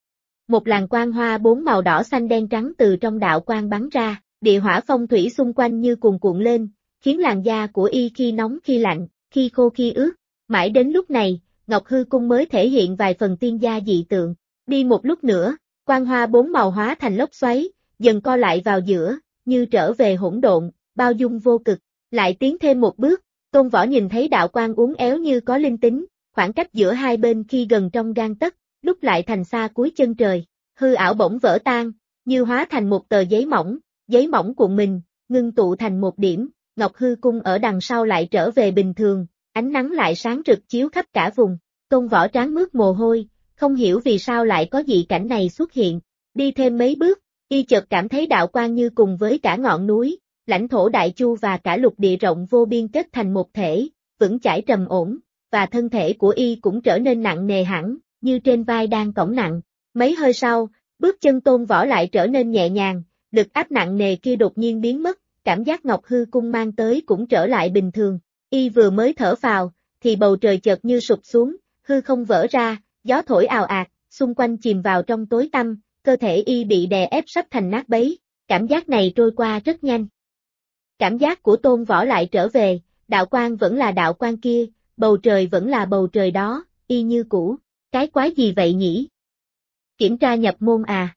Một làn quang hoa 4 màu đỏ xanh đen trắng từ trong đạo quang bắn ra, địa hỏa phong thủy xung quanh như cuồn cuộn lên, khiến làn da của y khi nóng khi lạnh, khi khô khi ướt. Mãi đến lúc này, Ngọc Hư Cung mới thể hiện vài phần tiên gia dị tượng. Đi một lúc nữa, quang hoa 4 màu hóa thành lốc xoáy, dần co lại vào giữa, như trở về hỗn độn, bao dung vô cực. Lại tiến thêm một bước, Tôn Võ nhìn thấy đạo quang uốn éo như có linh tính, khoảng cách giữa hai bên khi gần trong gang tấc, lúc lại thành xa cuối chân trời. Hư ảo bỗng vỡ tan, như hóa thành một tờ giấy mỏng cuộn mình, ngưng tụ thành một điểm. Ngọc Hư Cung ở đằng sau lại trở về bình thường, ánh nắng lại sáng rực chiếu khắp cả vùng. Tôn Võ trán mướt mồ hôi, không hiểu vì sao lại có dị cảnh này xuất hiện. Đi thêm mấy bước, y chợt cảm thấy đạo quang như cùng với cả ngọn núi, lãnh thổ Đại Chu và cả lục địa rộng vô biên kết thành một thể, vững chãi trầm ổn, và thân thể của y cũng trở nên nặng nề hẳn, như trên vai đang cõng nặng. Mấy hơi sau, bước chân Tôn Võ lại trở nên nhẹ nhàng, lực áp nặng nề kia đột nhiên biến mất, cảm giác Ngọc Hư Cung mang tới cũng trở lại bình thường. Y vừa mới thở phào, thì bầu trời chợt như sụp xuống, hư không vỡ ra, gió thổi ào ạt, xung quanh chìm vào trong tối tăm, cơ thể y bị đè ép sắp thành nát bấy. Cảm giác này trôi qua rất nhanh. Cảm giác của Tôn Võ lại trở về, đạo quang vẫn là đạo quang kia, bầu trời vẫn là bầu trời đó, y như cũ. Cái quái gì vậy nhỉ? Kiểm tra nhập môn à?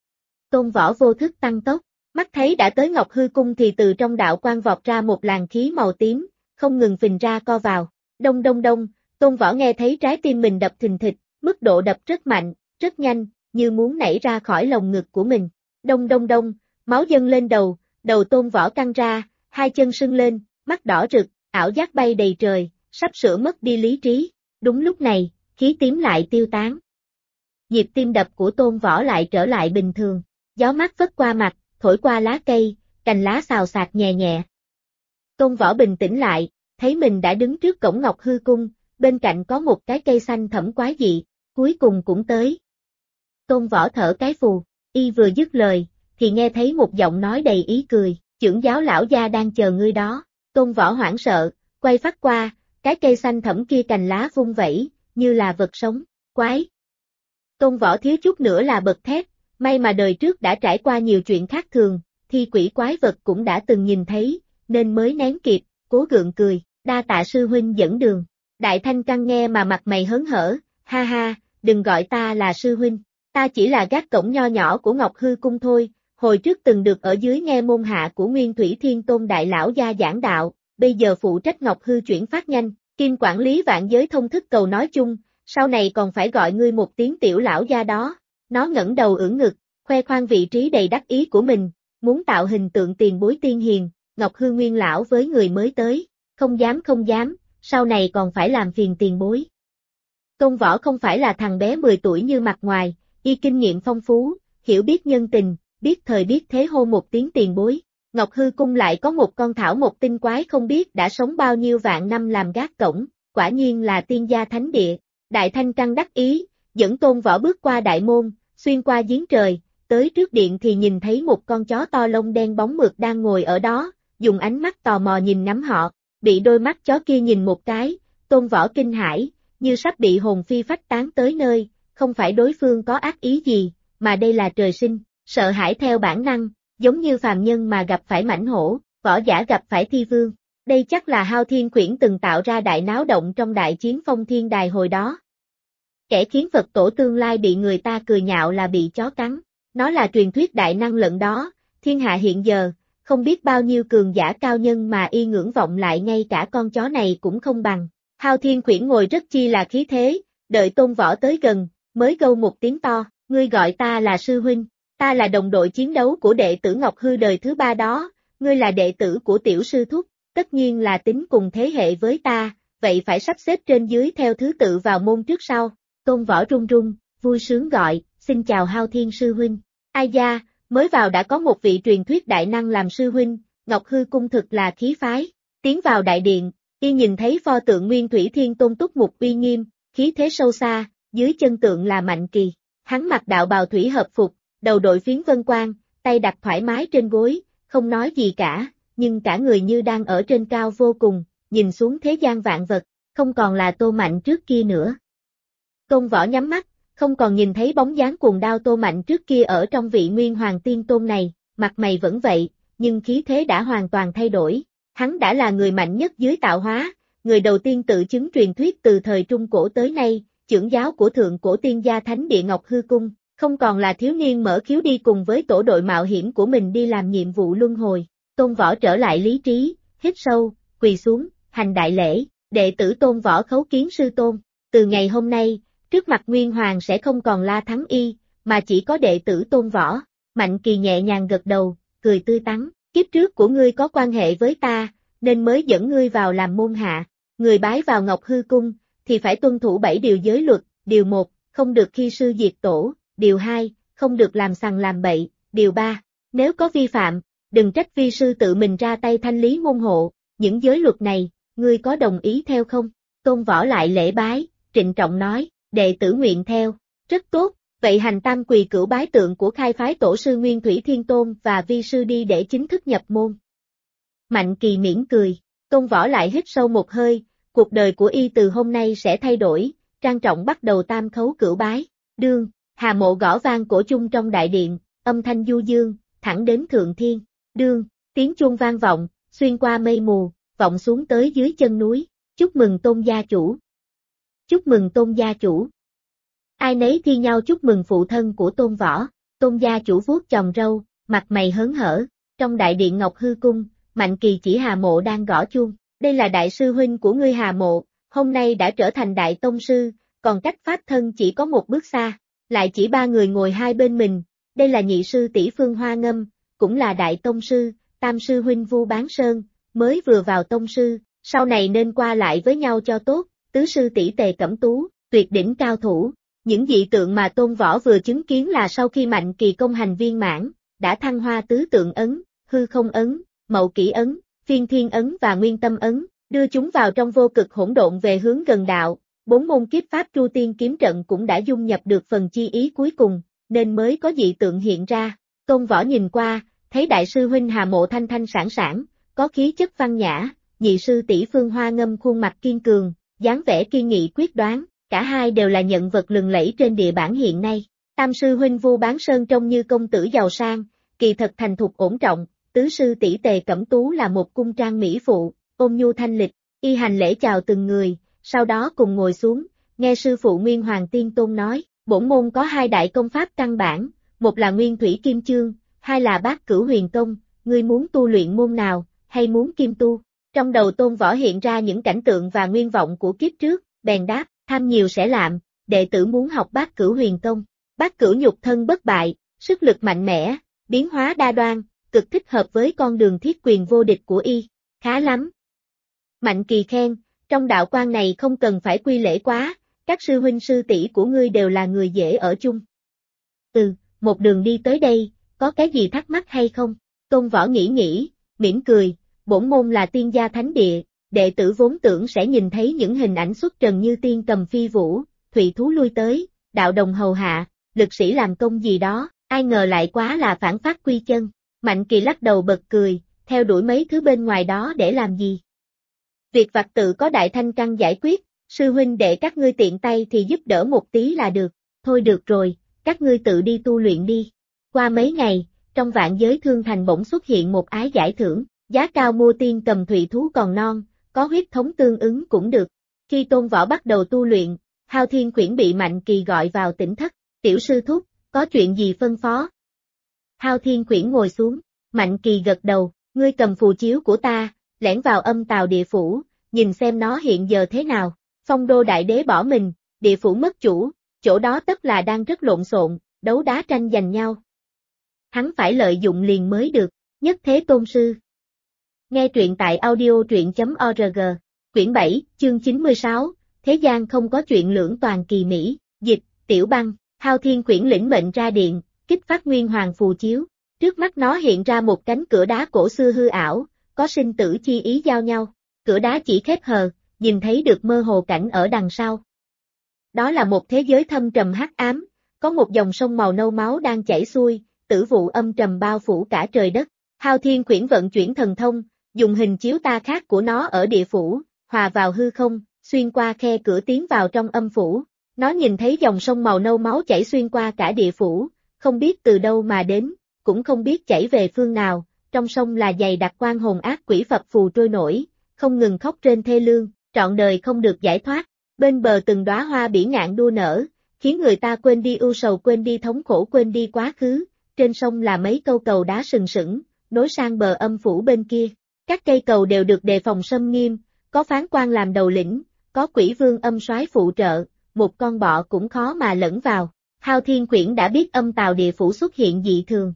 Tôn Võ vô thức tăng tốc, mắt thấy đã tới Ngọc Hư Cung thì từ trong đạo quang vọt ra một làn khí màu tím, không ngừng phình ra co vào. Đông đông đông, Tôn Võ nghe thấy trái tim mình đập thình thịch, mức độ đập rất mạnh, rất nhanh, như muốn nảy ra khỏi lồng ngực của mình. Đông đông đông, máu dâng lên đầu, đầu Tôn Võ căng ra, hai chân sưng lên, mắt đỏ rực, ảo giác bay đầy trời, sắp sửa mất đi lý trí. Đúng lúc này, khí tím lại tiêu tán. Nhịp tim đập của Tôn Võ lại trở lại bình thường. Gió mát phất qua mặt, thổi qua lá cây, cành lá xào xạc nhẹ nhẹ. Tôn Võ bình tĩnh lại, thấy mình đã đứng trước cổng Ngọc Hư Cung, bên cạnh có một cái cây xanh thẫm quái dị, cuối cùng cũng tới. Tôn Võ thở cái phù, y vừa dứt lời, thì nghe thấy một giọng nói đầy ý cười, trưởng giáo lão gia đang chờ ngươi đó. Tôn Võ hoảng sợ, quay phát qua, cái cây xanh thẫm kia cành lá vung vẩy, như là vật sống, quái. Tôn Võ thiếu chút nữa là bật thét, may mà đời trước đã trải qua nhiều chuyện khác thường, thi quỷ quái vật cũng đã từng nhìn thấy, nên mới nén kịp, cố gượng cười, đa tạ sư huynh dẫn đường. Đại Thanh Căn nghe mà mặt mày hớn hở, ha ha, đừng gọi ta là sư huynh, ta chỉ là gác cổng nho nhỏ của Ngọc Hư Cung thôi, hồi trước từng được ở dưới nghe môn hạ của Nguyên Thủy Thiên Tôn Đại Lão gia giảng đạo, bây giờ phụ trách Ngọc Hư chuyển phát nhanh, kiêm quản lý vạn giới thông thức cầu nói chung, sau này còn phải gọi ngươi một tiếng tiểu lão gia đó. Nó ngẩng đầu ưỡn ngực, khoe khoang vị trí đầy đắc ý của mình, muốn tạo hình tượng tiền bối tiên hiền, Ngọc Hư Nguyên lão với người mới tới, không dám, sau này còn phải làm phiền tiền bối. Tôn Võ không phải là thằng bé 10 tuổi như mặt ngoài, y kinh nghiệm phong phú, hiểu biết nhân tình, biết thời biết thế hô một tiếng tiền bối. Ngọc Hư Cung lại có một con thảo một tinh quái không biết đã sống bao nhiêu vạn năm làm gác cổng, quả nhiên là tiên gia thánh địa. Đại Thanh Căn đắc ý, dẫn Tôn Võ bước qua đại môn, xuyên qua giếng trời, tới trước điện thì nhìn thấy một con chó to lông đen bóng mượt đang ngồi ở đó, dùng ánh mắt tò mò nhìn ngắm họ, bị đôi mắt chó kia nhìn một cái, Tôn Võ kinh hãi, như sắp bị hồn phi phách tán tới nơi, không phải đối phương có ác ý gì, mà đây là trời sinh, sợ hãi theo bản năng, giống như phàm nhân mà gặp phải mãnh hổ, võ giả gặp phải thi vương. Đây chắc là Hao Thiên Khuyển từng tạo ra đại náo động trong đại chiến Phong Thiên Đài hồi đó. Kẻ khiến Phật tổ tương lai bị người ta cười nhạo là bị chó cắn. Nó là truyền thuyết đại năng lận đó, thiên hạ hiện giờ, không biết bao nhiêu cường giả cao nhân mà y ngưỡng vọng lại ngay cả con chó này cũng không bằng. Hao Thiên Khuyển ngồi rất chi là khí thế, đợi Tôn Võ tới gần, mới gâu một tiếng to, ngươi gọi ta là sư huynh, ta là đồng đội chiến đấu của đệ tử Ngọc Hư đời thứ 3 đó, ngươi là đệ tử của tiểu sư thúc, tất nhiên là tính cùng thế hệ với ta, vậy phải sắp xếp trên dưới theo thứ tự vào môn trước sau. Tôn Võ run run, vui sướng gọi, xin chào Hao Thiên sư huynh. Ai da, mới vào đã có một vị truyền thuyết đại năng làm sư huynh, Ngọc Hư Cung thực là khí phái. Tiến vào đại điện, y nhìn thấy pho tượng Nguyên Thủy Thiên Tôn túc mục uy nghiêm, khí thế sâu xa, dưới chân tượng là Mạnh Kỳ. Hắn mặc đạo bào thủy hợp phục, đầu đội phiến vân quang, tay đặt thoải mái trên gối, không nói gì cả, nhưng cả người như đang ở trên cao vô cùng, nhìn xuống thế gian vạn vật, không còn là Tô Mạnh trước kia nữa. Tôn Võ nhắm mắt, không còn nhìn thấy bóng dáng cuồng đao Tô Mạnh trước kia ở trong vị Nguyên Hoàng Tiên Tôn này, mặt mày vẫn vậy, nhưng khí thế đã hoàn toàn thay đổi. Hắn đã là người mạnh nhất dưới tạo hóa, người đầu tiên tự chứng truyền thuyết từ thời Trung Cổ tới nay, chưởng giáo của Thượng Cổ Tiên Gia Thánh Địa Ngọc Hư Cung, không còn là thiếu niên mở khiếu đi cùng với tổ đội mạo hiểm của mình đi làm nhiệm vụ luân hồi. Tôn Võ trở lại lý trí, hít sâu, quỳ xuống, hành đại lễ, đệ tử Tôn Võ khấu kiến sư tôn. Từ ngày hôm nay, trước mặt Nguyên Hoàng sẽ không còn La Thắng Y, mà chỉ có đệ tử Tôn Võ. Mạnh Kỳ nhẹ nhàng gật đầu, cười tươi tắn, kiếp trước của ngươi có quan hệ với ta, nên mới dẫn ngươi vào làm môn hạ. Người bái vào Ngọc Hư Cung, thì phải tuân thủ 7 điều giới luật. Điều 1, không được khi sư diệt tổ. Điều 2, không được làm sằng làm bậy. Điều 3, nếu có vi phạm, đừng trách vi sư tự mình ra tay thanh lý môn hộ. Những giới luật này, ngươi có đồng ý theo không? Tôn Võ lại lễ bái, trịnh trọng nói, đệ tử nguyện theo. Rất tốt, vậy hành tam quỳ cửu bái tượng của khai phái tổ sư Nguyên Thủy Thiên Tôn và vi sư đi để chính thức nhập môn. Mạnh Kỳ mỉm cười, Tôn Võ lại hít sâu một hơi, cuộc đời của y từ hôm nay sẽ thay đổi, trang trọng bắt đầu tam khấu cửu bái. Đương, Hà Mộ gõ vang cổ chung trong đại điện, âm thanh du dương, thẳng đến thượng thiên. Đương, tiếng chuông vang vọng, xuyên qua mây mù, vọng xuống tới dưới chân núi. Chúc mừng Tôn gia chủ. Chúc mừng Tôn gia chủ. Ai nấy thi nhau chúc mừng phụ thân của Tôn Võ. Tôn gia chủ vuốt chòm râu, mặt mày hớn hở. Trong đại điện Ngọc Hư Cung, Mạnh Kỳ chỉ Hà Mộ đang gõ chuông. Đây là đại sư huynh của ngươi Hà Mộ, hôm nay đã trở thành đại tông sư, còn cách pháp thân chỉ có một bước xa. Lại chỉ 3 người ngồi hai bên mình, đây là nhị sư tỷ Phương Hoa Ngâm, cũng là đại tông sư, tam sư huynh Vu Bán Sơn, mới vừa vào tông sư, sau này nên qua lại với nhau cho tốt, tứ sư tỷ Tề Cẩm Tú, tuyệt đỉnh cao thủ. Những dị tượng mà Tôn Võ vừa chứng kiến là sau khi Mạnh Kỳ công hành viên mãn, đã thăng hoa tứ tượng ấn, hư không ấn, mậu kỷ ấn, phiên thiên ấn và nguyên tâm ấn, đưa chúng vào trong vô cực hỗn độn về hướng gần đạo. 4 môn kiếp pháp Tru Tiên kiếm trận cũng đã dung nhập được phần chi ý cuối cùng, nên mới có dị tượng hiện ra. Tôn Võ nhìn qua, thấy đại sư huynh Hà Mộ thanh thanh sảng sảng, có khí chất văn nhã, nhị sư tỷ Phương Hoa Ngâm khuôn mặt kiên cường, dáng vẻ kiên nghị quyết đoán, cả hai đều là nhân vật lừng lẫy trên địa bản hiện nay. Tam sư huynh Vu Bán Sơn trông như công tử giàu sang, kỳ thật thành thục ổn trọng, tứ sư tỷ Tề Cẩm Tú là một cung trang mỹ phụ, ôn nhu thanh lịch, y hành lễ chào từng người, sau đó cùng ngồi xuống, nghe sư phụ Nguyên Hoàng Tiên Tôn nói, bổn môn có 2 đại công pháp căn bản, một là Nguyên Thủy Kim Chương, 2 là Bát Cửu Huyền Công, ngươi muốn tu luyện môn nào, hay muốn kim tu? Trong đầu Tôn Võ hiện ra những cảnh tượng và nguyên vọng của kiếp trước, bèn đáp, tham nhiều sẽ lạm, đệ tử muốn học Bát Cửu Huyền Công. Bát Cửu nhục thân bất bại, sức lực mạnh mẽ, biến hóa đa đoan, cực thích hợp với con đường thiết quyền vô địch của y. Khá lắm. Mạnh Kỳ khen, trong đạo quan này không cần phải quy lễ quá, các sư huynh sư tỷ của ngươi đều là người dễ ở chung. Một đường đi tới đây, có cái gì thắc mắc hay không? Tôn Võ nghĩ, mỉm cười, bổn môn là tiên gia thánh địa, đệ tử vốn tưởng sẽ nhìn thấy những hình ảnh xuất trần như tiên cầm phi vũ, thủy thú lui tới, đạo đồng hầu hạ, lực sĩ làm công gì đó, ai ngờ lại quá là phản phát quy chân. Mạnh Kỳ lắc đầu bật cười, theo đuổi mấy thứ bên ngoài đó để làm gì? Việc vặt tự có Đại Thanh Căn giải quyết, sư huynh đệ các ngươi tiện tay thì giúp đỡ một tí là được. Thôi được rồi, các ngươi tự đi tu luyện đi. Qua mấy ngày, trong Vạn Giới Thương Thành bỗng xuất hiện một ái giải thưởng, giá cao mua tiên cầm thủy thú còn non, có huyết thống tương ứng cũng được. Khi Tôn Võ bắt đầu tu luyện, Hao Thiên Quyển bị Mạnh Kỳ gọi vào tỉnh thất, tiểu sư thúc, có chuyện gì phân phó? Hao Thiên Quyển ngồi xuống, Mạnh Kỳ gật đầu, ngươi cầm phù chiếu của ta, lẻn vào âm tào địa phủ, nhìn xem nó hiện giờ thế nào. Phong Đô Đại Đế bỏ mình, địa phủ mất chủ, chỗ đó tất là đang rất lộn xộn, đấu đá tranh giành nhau. Hắn phải lợi dụng liền mới được, nhất thế tôn sư. Nghe truyện tại audio.org, quyển 7, chương 96, thế gian không có chuyện lưỡng toàn kỳ mỹ, dịch, Tiểu Băng. Hao Thiên Quyển lĩnh mệnh ra điện, kích phát Nguyên Hoàng phù chiếu, trước mắt nó hiện ra một cánh cửa đá cổ xưa hư ảo, có sinh tử chi ý giao nhau, cửa đá chỉ khép hờ, nhìn thấy được mơ hồ cảnh ở đằng sau. Đó là một thế giới thâm trầm hắc ám, có một dòng sông màu nâu máu đang chảy xuôi, tử vụ âm trầm bao phủ cả trời đất. Hao Thiên Quyển vận chuyển thần thông, dùng hình chiếu ta khác của nó ở địa phủ, hòa vào hư không, xuyên qua khe cửa tiến vào trong âm phủ. Nó nhìn thấy dòng sông màu nâu máu chảy xuyên qua cả địa phủ, không biết từ đâu mà đến, cũng không biết chảy về phương nào, trong sông là dày đặc quan hồn ác quỷ phập phù trôi nổi, không ngừng khóc trên thê lương, trọn đời không được giải thoát. Bên bờ từng đóa hoa bỉ ngạn đua nở, khiến người ta quên đi ưu sầu, quên đi thống khổ, quên đi quá khứ. Trên sông là mấy câu cầu đá sừng sững, nối sang bờ âm phủ bên kia. Các cây cầu đều được đề phòng xâm nghiêm, có phán quan làm đầu lĩnh, có quỷ vương âm soái phụ trợ, một con bọ cũng khó mà lẫn vào. Hao Thiên Quyển đã biết âm tào địa phủ xuất hiện dị thường.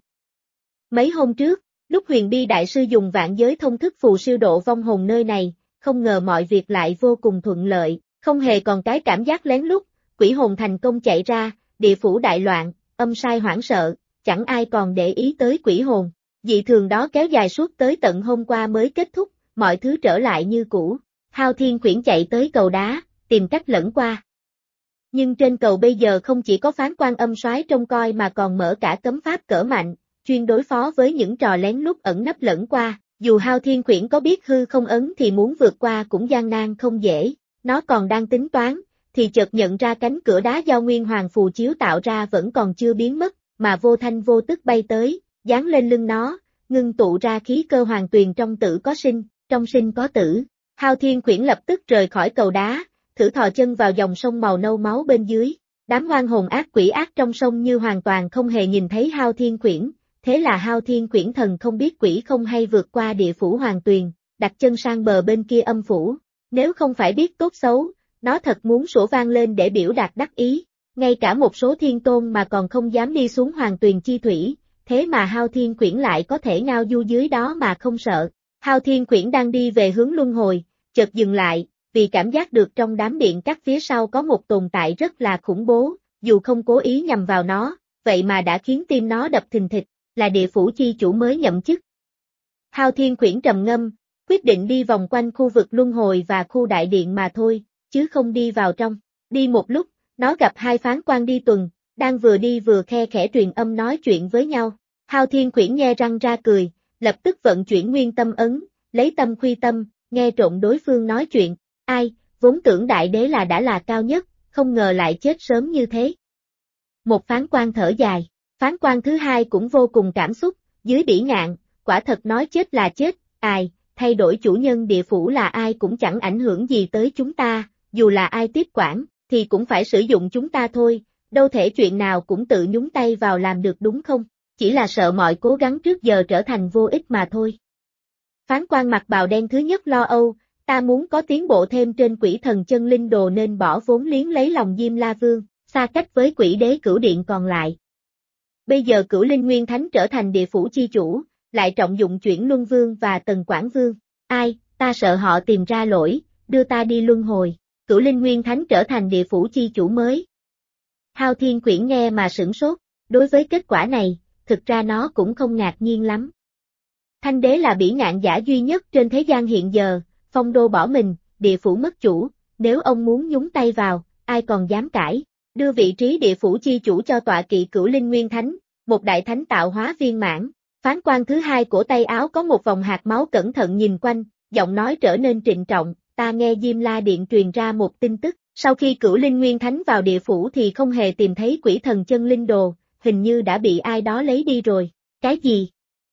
Mấy hôm trước, lúc Huyền Bi Đại Sư dùng vạn giới thông thức phù siêu độ vong hồn nơi này, không ngờ mọi việc lại vô cùng thuận lợi, không hề còn cái cảm giác lén lút, quỷ hồn thành công chạy ra, địa phủ đại loạn, âm sai hoảng sợ, chẳng ai còn để ý tới quỷ hồn. Dị thường đó kéo dài suốt tới tận hôm qua mới kết thúc, mọi thứ trở lại như cũ. Hao Thiên Quyển chạy tới cầu đá, tìm cách lẫn qua. Nhưng trên cầu bây giờ không chỉ có phán quan âm soái trông coi mà còn mở cả cấm pháp cỡ mạnh, chuyên đối phó với những trò lén lút ẩn nấp lẫn qua. Dù Hao Thiên Quyển có biết hư không ấn thì muốn vượt qua cũng gian nan không dễ, nó còn đang tính toán, thì chợt nhận ra cánh cửa đá do Nguyên Hoàng phù chiếu tạo ra vẫn còn chưa biến mất, mà vô thanh vô tức bay tới, dán lên lưng nó, ngưng tụ ra khí cơ hoàng tuyền, trong tử có sinh, trong sinh có tử. Hao Thiên Quyển lập tức rời khỏi cầu đá, thử thò chân vào dòng sông màu nâu máu bên dưới. Đám oan hồn ác quỷ ác trong sông như hoàn toàn không hề nhìn thấy Hao Thiên Quyển, thế là Hao Thiên Quyển thần không biết quỷ không hay vượt qua địa phủ hoàng tuyền, đặt chân sang bờ bên kia âm phủ. Nếu không phải biết tốt xấu, nó thật muốn sủa vang lên để biểu đạt đắc ý. Ngay cả một số thiên tôn mà còn không dám đi xuống hoàng tuyền chi thủy, thế mà Hao Thiên Quyển lại có thể ngao du dưới đó mà không sợ. Hao Thiên Quyển đang đi về hướng luân hồi, chợt dừng lại, vì cảm giác được trong đám điện các phía sau có một tồn tại rất là khủng bố, dù không cố ý nhằm vào nó, vậy mà đã khiến tim nó đập thình thịch, là địa phủ chi chủ mới nhậm chức. Hao Thiên Quyển trầm ngâm, quyết định đi vòng quanh khu vực luân hồi và khu đại điện mà thôi, chứ không đi vào trong. Đi một lúc, nó gặp hai phán quan đi tuần, đang vừa đi vừa khe khẽ truyền âm nói chuyện với nhau. Hao Thiên Quyển nhe răng ra cười, lập tức vận chuyển nguyên tâm ấn, lấy tâm khuy tâm, nghe trộm đối phương nói chuyện. Ai, vốn tưởng đại đế là đã là cao nhất, không ngờ lại chết sớm như thế. Một phán quan thở dài, phán quan thứ hai cũng vô cùng cảm xúc, dưới bỉ ngạn, quả thật nói chết là chết, ai, thay đổi chủ nhân địa phủ là ai cũng chẳng ảnh hưởng gì tới chúng ta, dù là ai tiếp quản, thì cũng phải sử dụng chúng ta thôi, đâu thể chuyện nào cũng tự nhúng tay vào làm được đúng không, chỉ là sợ mọi cố gắng trước giờ trở thành vô ích mà thôi. Phán quan mặc bào đen thứ nhất lo âu, ta muốn có tiến bộ thêm trên quỷ thần chân linh đồ nên bỏ vốn liếng lấy lòng Diêm La Vương, xa cách với quỷ đế cửu điện còn lại. Bây giờ cửu linh nguyên thánh trở thành địa phủ chi chủ, lại trọng dụng chuyển luân vương và tần quản vương. Ai, ta sợ họ tìm ra lỗi, đưa ta đi luân hồi, cửu linh nguyên thánh trở thành địa phủ chi chủ mới. Hao Thiên Quyển nghe mà sửng sốt, đối với kết quả này, thực ra nó cũng không ngạc nhiên lắm. Thanh đế là bỉ ngạn giả duy nhất trên thế gian hiện giờ, phong đô bỏ mình, địa phủ mất chủ, nếu ông muốn nhúng tay vào, ai còn dám cãi, đưa vị trí địa phủ chi chủ cho tọa kỵ cửu linh nguyên thánh, một đại thánh tạo hóa viên mãn. Phán quan thứ hai cổ tay áo có một vòng hạt máu cẩn thận nhìn quanh, giọng nói trở nên trịnh trọng, ta nghe Diêm La Điện truyền ra một tin tức, sau khi cửu linh nguyên thánh vào địa phủ thì không hề tìm thấy quỷ thần chân linh đồ, hình như đã bị ai đó lấy đi rồi. Cái gì?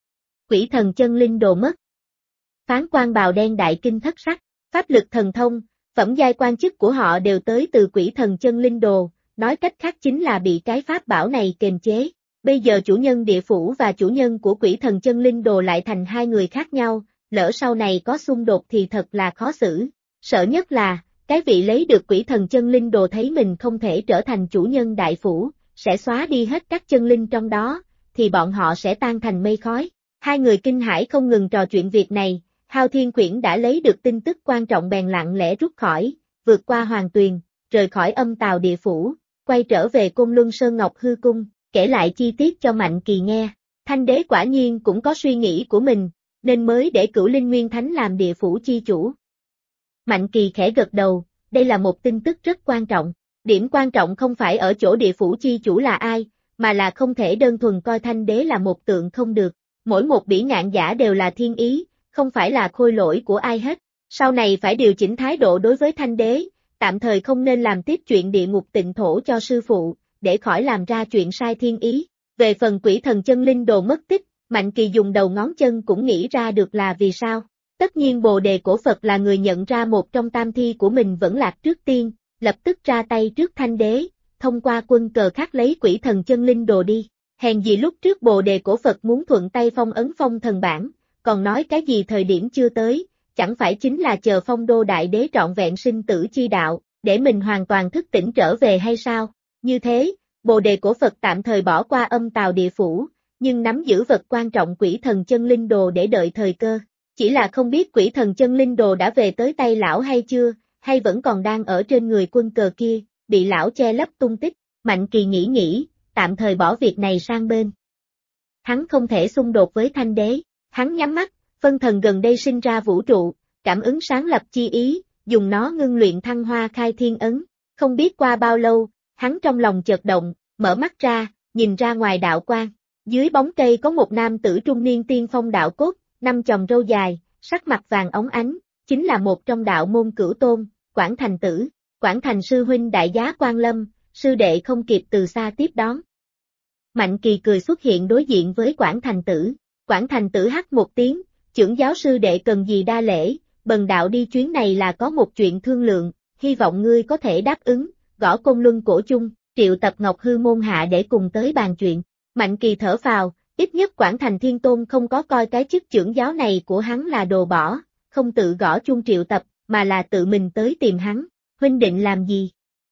Quỷ thần chân linh đồ mất. Phán quan bào đen đại kinh thất sắc, pháp lực thần thông, phẩm giai quan chức của họ đều tới từ quỷ thần chân linh đồ, nói cách khác chính là bị cái pháp bảo này kềm chế. Bây giờ chủ nhân địa phủ và chủ nhân của quỷ thần chân linh đồ lại thành hai người khác nhau, lỡ sau này có xung đột thì thật là khó xử. Sợ nhất là, cái vị lấy được quỷ thần chân linh đồ thấy mình không thể trở thành chủ nhân đại phủ, sẽ xóa đi hết các chân linh trong đó, thì bọn họ sẽ tan thành mây khói. Hai người kinh hãi không ngừng trò chuyện việc này, Hao Thiên Quyển đã lấy được tin tức quan trọng bèn lặng lẽ rút khỏi, vượt qua hoàng tuyền, rời khỏi âm tào địa phủ, quay trở về Côn Luân Sơn Ngọc Hư Cung, kể lại chi tiết cho Mạnh Kỳ nghe. Thanh đế quả nhiên cũng có suy nghĩ của mình, nên mới để cửu linh nguyên thánh làm địa phủ chi chủ. Mạnh Kỳ khẽ gật đầu, đây là một tin tức rất quan trọng. Điểm quan trọng không phải ở chỗ địa phủ chi chủ là ai, mà là không thể đơn thuần coi Thanh Đế là một tượng không được. Mỗi một bỉ ngạn giả đều là thiên ý, không phải là khôi lỗi của ai hết. Sau này phải điều chỉnh thái độ đối với Thanh Đế, tạm thời không nên làm tiếp chuyện địa ngục tịnh thổ cho sư phụ, để khỏi làm ra chuyện sai thiên ý. Về phần quỷ thần chân linh đồ mất tích, Mạnh Kỳ dùng đầu ngón chân cũng nghĩ ra được là vì sao. Tất nhiên Bồ Đề cổ Phật là người nhận ra một trong tam thi của mình vẫn lạc trước tiên, lập tức ra tay trước Thanh Đế, thông qua quân cờ khắc lấy quỷ thần chân linh đồ đi. Hèn gì lúc trước Bồ Đề cổ Phật muốn thuận tay phong ấn phong thần bản, còn nói cái gì thời điểm chưa tới, chẳng phải chính là chờ phong đô đại đế trọn vẹn sinh tử chi đạo, để mình hoàn toàn thức tỉnh trở về hay sao? Như thế, Bồ Đề cổ Phật tạm thời bỏ qua âm tào địa phủ, nhưng nắm giữ vật quan trọng quỷ thần chân linh đồ để đợi thời cơ. Chỉ là không biết quỷ thần chân linh đồ đã về tới tay lão hay chưa, hay vẫn còn đang ở trên người quân cờ kia, bị lão che lấp tung tích. Mạnh Kỳ nghĩ, tạm thời bỏ việc này sang bên. Hắn không thể xung đột với Thanh Đế, hắn nhắm mắt, phân thần gần đây sinh ra vũ trụ, cảm ứng sáng lập chi ý, dùng nó ngưng luyện Thăng Hoa Khai Thiên Ấn. Không biết qua bao lâu, hắn trong lòng chợt động, mở mắt ra, nhìn ra ngoài đạo quang. Dưới bóng cây có một nam tử trung niên tiên phong đạo cốt, 5 chòm râu dài, sắc mặt vàng óng ánh, chính là một trong đạo môn Cửu Tôn, Quảng Thành Tử. Quảng Thành sư huynh đại giá Quan Lâm, sư đệ không kịp từ xa tiếp đón. Mạnh Kỳ cười xuất hiện đối diện với Quảng Thành Tử. Quảng Thành Tử hắt một tiếng, trưởng giáo sư đệ cần gì đa lễ, bần đạo đi chuyến này là có một chuyện thương lượng, hy vọng ngươi có thể đáp ứng, gõ Côn Luân cổ chung, triệu tập Ngọc Hư môn hạ để cùng tới bàn chuyện. Mạnh Kỳ thở phào, ít nhất Quảng Thành Thiên Tôn không có coi cái chức trưởng giáo này của hắn là đồ bỏ, không tự gõ chung triệu tập, mà là tự mình tới tìm hắn. Huynh định làm gì?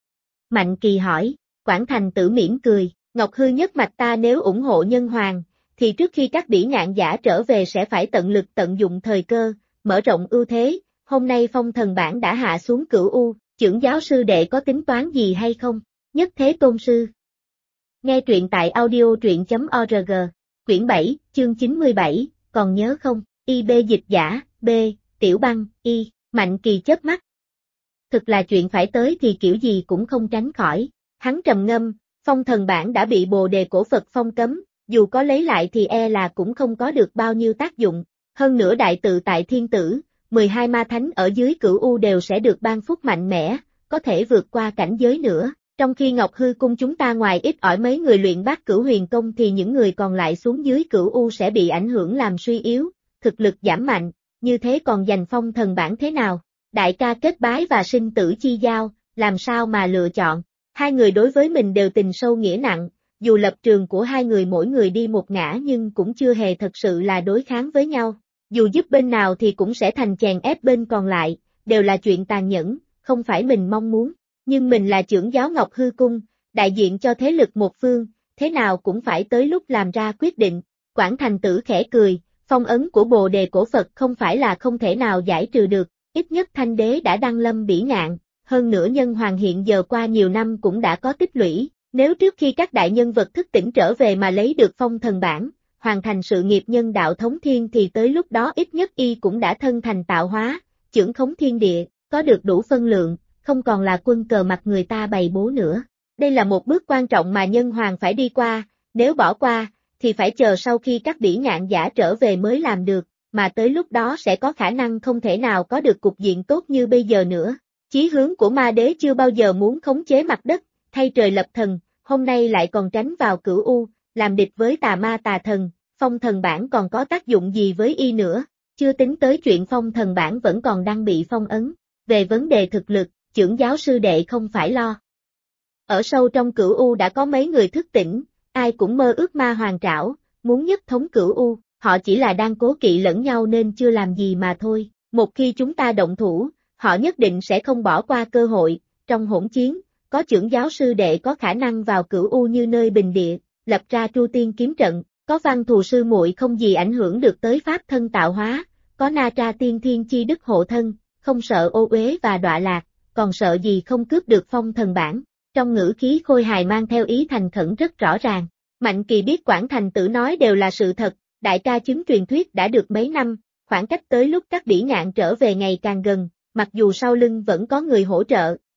Mạnh Kỳ hỏi. Quảng Thành Tử mỉm cười, Ngọc Hư nhất mạch ta nếu ủng hộ nhân hoàng, thì trước khi các bỉ ngạn giả trở về sẽ phải tận lực tận dụng thời cơ, mở rộng ưu thế. Hôm nay phong thần bản đã hạ xuống Cửu U, trưởng giáo sư đệ có tính toán gì hay không? Nhất Thế Tôn sư. Nghe truyện tại audio.org, quyển 7, chương 97, còn nhớ không? IB dịch giả, B, Tiểu Băng, Y, Mạnh Kỳ chớp mắt. Thực là chuyện phải tới thì kiểu gì cũng không tránh khỏi. Hắn trầm ngâm, phong thần bản đã bị Bồ Đề cổ Phật phong cấm, dù có lấy lại thì e là cũng không có được bao nhiêu tác dụng. Hơn nữa đại tự tại thiên tử, 12 ma thánh ở dưới Cửu U đều sẽ được ban phúc mạnh mẽ, có thể vượt qua cảnh giới nữa. Trong khi Ngọc Hư cung chúng ta ngoài ít ỏi mấy người luyện Bát Cửu Huyền Công thì những người còn lại xuống dưới Cửu U sẽ bị ảnh hưởng làm suy yếu, thực lực giảm mạnh, như thế còn giành phong thần bản thế nào? Đại ca kết bái và sinh tử chi giao, làm sao mà lựa chọn? Hai người đối với mình đều tình sâu nghĩa nặng, dù lập trường của hai người mỗi người đi một ngã nhưng cũng chưa hề thật sự là đối kháng với nhau. Dù giúp bên nào thì cũng sẽ thành chèn ép bên còn lại, đều là chuyện tàn nhẫn, không phải mình mong muốn. Nhưng mình là trưởng giáo Ngọc Hư cung, đại diện cho thế lực một phương, thế nào cũng phải tới lúc làm ra quyết định. Quảng Thành Tử khẽ cười, phong ấn của Bồ Đề cổ Phật không phải là không thể nào giải trừ được, ít nhất Thanh Đế đã đăng lâm bỉ ngạn, hơn nữa nhân hoàng hiện giờ qua nhiều năm cũng đã có tích lũy, nếu trước khi các đại nhân vật thức tỉnh trở về mà lấy được phong thần bản, hoàn thành sự nghiệp nhân đạo thống thiên thì tới lúc đó ít nhất y cũng đã thân thành tạo hóa, chưởng khống thiên địa, có được đủ phân lượng, không còn là quân cờ mặt người ta bày bố nữa. Đây là một bước quan trọng mà nhân hoàng phải đi qua, nếu bỏ qua, thì phải chờ sau khi các bỉ ngạn giả trở về mới làm được, mà tới lúc đó sẽ có khả năng không thể nào có được cục diện tốt như bây giờ nữa. Chí hướng của ma đế chưa bao giờ muốn khống chế mặt đất, thay trời lập thần, hôm nay lại còn tránh vào Cửu U, làm địch với tà ma tà thần, phong thần bản còn có tác dụng gì với y nữa, chưa tính tới chuyện phong thần bản vẫn còn đang bị phong ấn. Về vấn đề thực lực, trưởng giáo sư đệ không phải lo. Ở sâu trong Cửu U đã có mấy người thức tỉnh, ai cũng mơ ước ma hoàng trảo, muốn nhất thống Cửu U, họ chỉ là đang cố kỵ lẫn nhau nên chưa làm gì mà thôi. Một khi chúng ta động thủ, họ nhất định sẽ không bỏ qua cơ hội. Trong hỗn chiến, có trưởng giáo sư đệ có khả năng vào Cửu U như nơi bình địa, lập ra Tru Tiên kiếm trận, có Văn Thù sư muội không gì ảnh hưởng được tới pháp thân tạo hóa, có Na Tra Tiên Thiên chi đức hộ thân, không sợ ô uế và đọa lạc, còn sợ gì không cướp được phong thần bản. Trong ngữ khí Khôi Hài mang theo ý thành khẩn rất rõ ràng. Mạnh Kỳ biết Quảng Thành Tử nói đều là sự thật, đại ca chứng truyền thuyết đã được mấy năm, khoảng cách tới lúc các bỉ ngạn trở về ngày càng gần, mặc dù sau lưng vẫn có người hỗ trợ,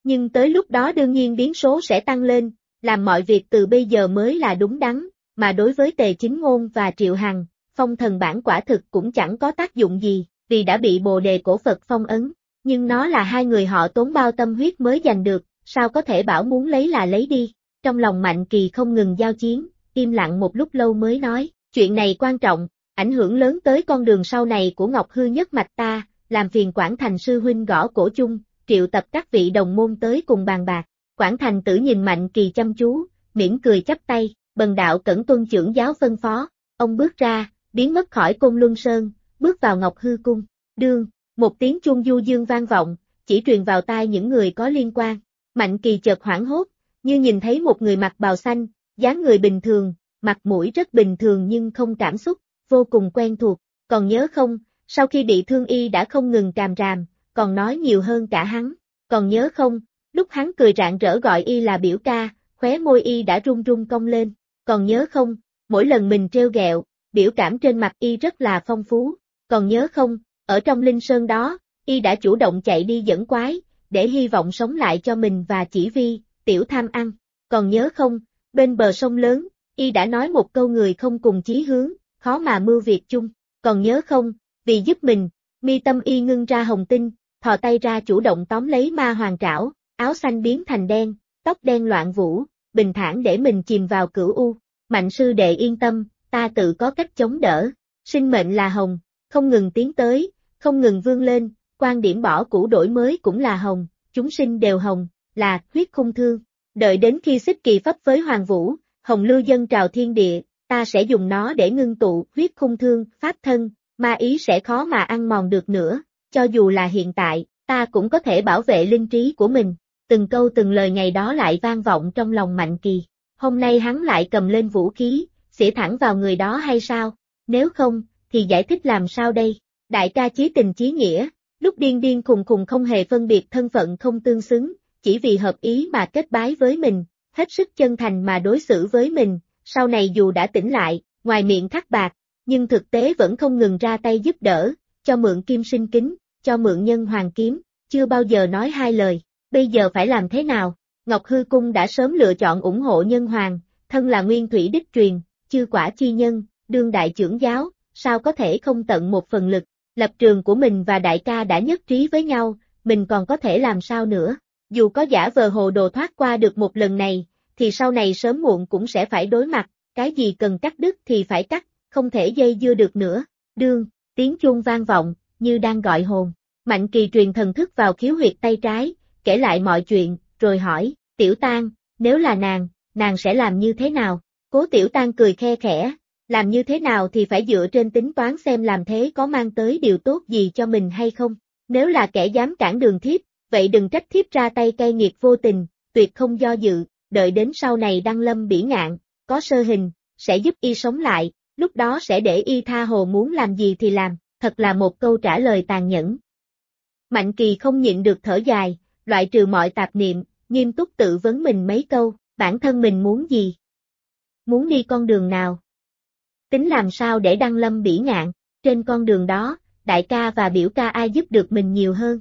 Nhưng tới lúc đó đương nhiên biến số sẽ tăng lên, làm mọi việc từ bây giờ mới là đúng đắn, mà đối với Tề Chính Ngôn và Triệu Hằng, phong thần bản quả thực cũng chẳng có tác dụng gì, vì đã bị Bồ Đề Cổ Phật phong ấn, nhưng nó là hai người họ tốn bao tâm huyết mới giành được, sao có thể bảo muốn lấy là lấy đi. Trong lòng Mạnh Kỳ không ngừng giao chiến, im lặng một lúc lâu mới nói, chuyện này quan trọng, ảnh hưởng lớn tới con đường sau này của Ngọc Hư nhất mạch ta, làm phiền Quảng Thành sư huynh gõ cổ chung, triệu tập các vị đồng môn tới cùng bàn bạc. Quảng Thành Tử nhìn Mạnh Kỳ chăm chú, mỉm cười chắp tay, bần đạo cẩn tuân trưởng giáo phân phó, ông bước ra, biến mất khỏi Côn Luân Sơn, bước vào Ngọc Hư cung, đương, một tiếng chuông du dương vang vọng, chỉ truyền vào tai những người có liên quan. Mạnh Kỳ chợt hoảng hốt, như nhìn thấy một người mặc bào xanh, dáng người bình thường, mặt mũi rất bình thường nhưng không cảm xúc, vô cùng quen thuộc, còn nhớ không, sau khi bị thương y đã không ngừng càm ràm, còn nói nhiều hơn cả hắn, còn nhớ không, lúc hắn cười rạng rỡ gọi y là biểu ca, khóe môi y đã run run cong lên, còn nhớ không, mỗi lần mình trêu ghẹo, biểu cảm trên mặt y rất là phong phú, còn nhớ không, ở trong Linh Sơn đó, y đã chủ động chạy đi dẫn quái, để hy vọng sống lại cho mình và Chỉ Vi, tiểu tham ăn, còn nhớ không, bên bờ sông lớn, y đã nói một câu người không cùng chí hướng, khó mà mưu việc chung, còn nhớ không, vì giúp mình, mi tâm y ngưng ra hồng tinh, thò tay ra chủ động tóm lấy ma hoàng trảo, áo xanh biến thành đen, tóc đen loạn vũ, bình thản để mình chìm vào cửu u. Mạnh sư đệ yên tâm, ta tự có cách chống đỡ, sinh mệnh là hồng, không ngừng tiến tới, không ngừng vươn lên, quan điểm bỏ cũ đổi mới cũng là hồng, chúng sinh đều hồng, là huyết khung thương. Đợi đến khi xích kỳ pháp với Hoàng Vũ, hồng lưu dân trào thiên địa, ta sẽ dùng nó để ngưng tụ huyết khung thương, pháp thân, ma ý sẽ khó mà ăn mòn được nữa, cho dù là hiện tại, ta cũng có thể bảo vệ linh trí của mình. Từng câu từng lời ngày đó lại vang vọng trong lòng Mạnh Kỳ. Hôm nay hắn lại cầm lên vũ khí, xỉa thẳng vào người đó hay sao? Nếu không, thì giải thích làm sao đây? Đại ca chí tình chí nghĩa, lúc điên điên khùng khùng không hề phân biệt thân phận không tương xứng, chỉ vì hợp ý mà kết bái với mình, hết sức chân thành mà đối xử với mình, sau này dù đã tỉnh lại, ngoài miệng khắc bạc, nhưng thực tế vẫn không ngừng ra tay giúp đỡ, cho mượn kim sinh kính, cho mượn nhân hoàng kiếm, chưa bao giờ nói hai lời. Bây giờ phải làm thế nào? Ngọc Hư Cung đã sớm lựa chọn ủng hộ nhân hoàng, thân là nguyên thủy đích truyền, chư quả chi nhân, đương đại trưởng giáo, sao có thể không tận một phần lực, lập trường của mình và đại ca đã nhất trí với nhau, mình còn có thể làm sao nữa, dù có giả vờ hồ đồ thoát qua được một lần này, thì sau này sớm muộn cũng sẽ phải đối mặt, cái gì cần cắt đứt thì phải cắt, không thể dây dưa được nữa, đương, tiếng chuông vang vọng, như đang gọi hồn, Mạnh Kỳ truyền thần thức vào khiếu huyệt tay trái, kể lại mọi chuyện, rồi hỏi, Tiểu Tang, nếu là nàng sẽ làm như thế nào? Cố Tiểu Tang cười khe khẽ, làm như thế nào thì phải dựa trên tính toán xem làm thế có mang tới điều tốt gì cho mình hay không. Nếu là kẻ dám cản đường thiếp, vậy đừng trách thiếp ra tay cay nghiệt vô tình, tuyệt không do dự, đợi đến sau này đăng lâm bỉ ngạn, có sơ hình, sẽ giúp y sống lại, lúc đó sẽ để y tha hồ muốn làm gì thì làm, thật là một câu trả lời tàn nhẫn. Mạnh Kỳ không nhịn được thở dài, loại trừ mọi tạp niệm, nghiêm túc tự vấn mình mấy câu, bản thân mình muốn gì? Muốn đi con đường nào? Tính làm sao để đăng lâm bỉ ngạn, trên con đường đó, đại ca và biểu ca ai giúp được mình nhiều hơn?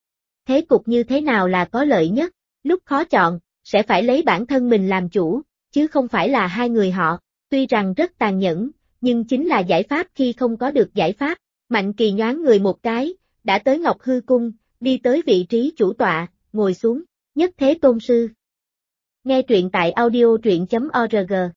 Thế cục như thế nào là có lợi nhất? Lúc khó chọn, sẽ phải lấy bản thân mình làm chủ, chứ không phải là hai người họ, tuy rằng rất tàn nhẫn, nhưng chính là giải pháp khi không có được giải pháp. Mạnh Kỳ nhoáng người một cái, đã tới Ngọc Hư Cung, đi tới vị trí chủ tọa, ngồi xuống, Nhất Thế Tôn Sư. Nghe truyện tại audio truyện.org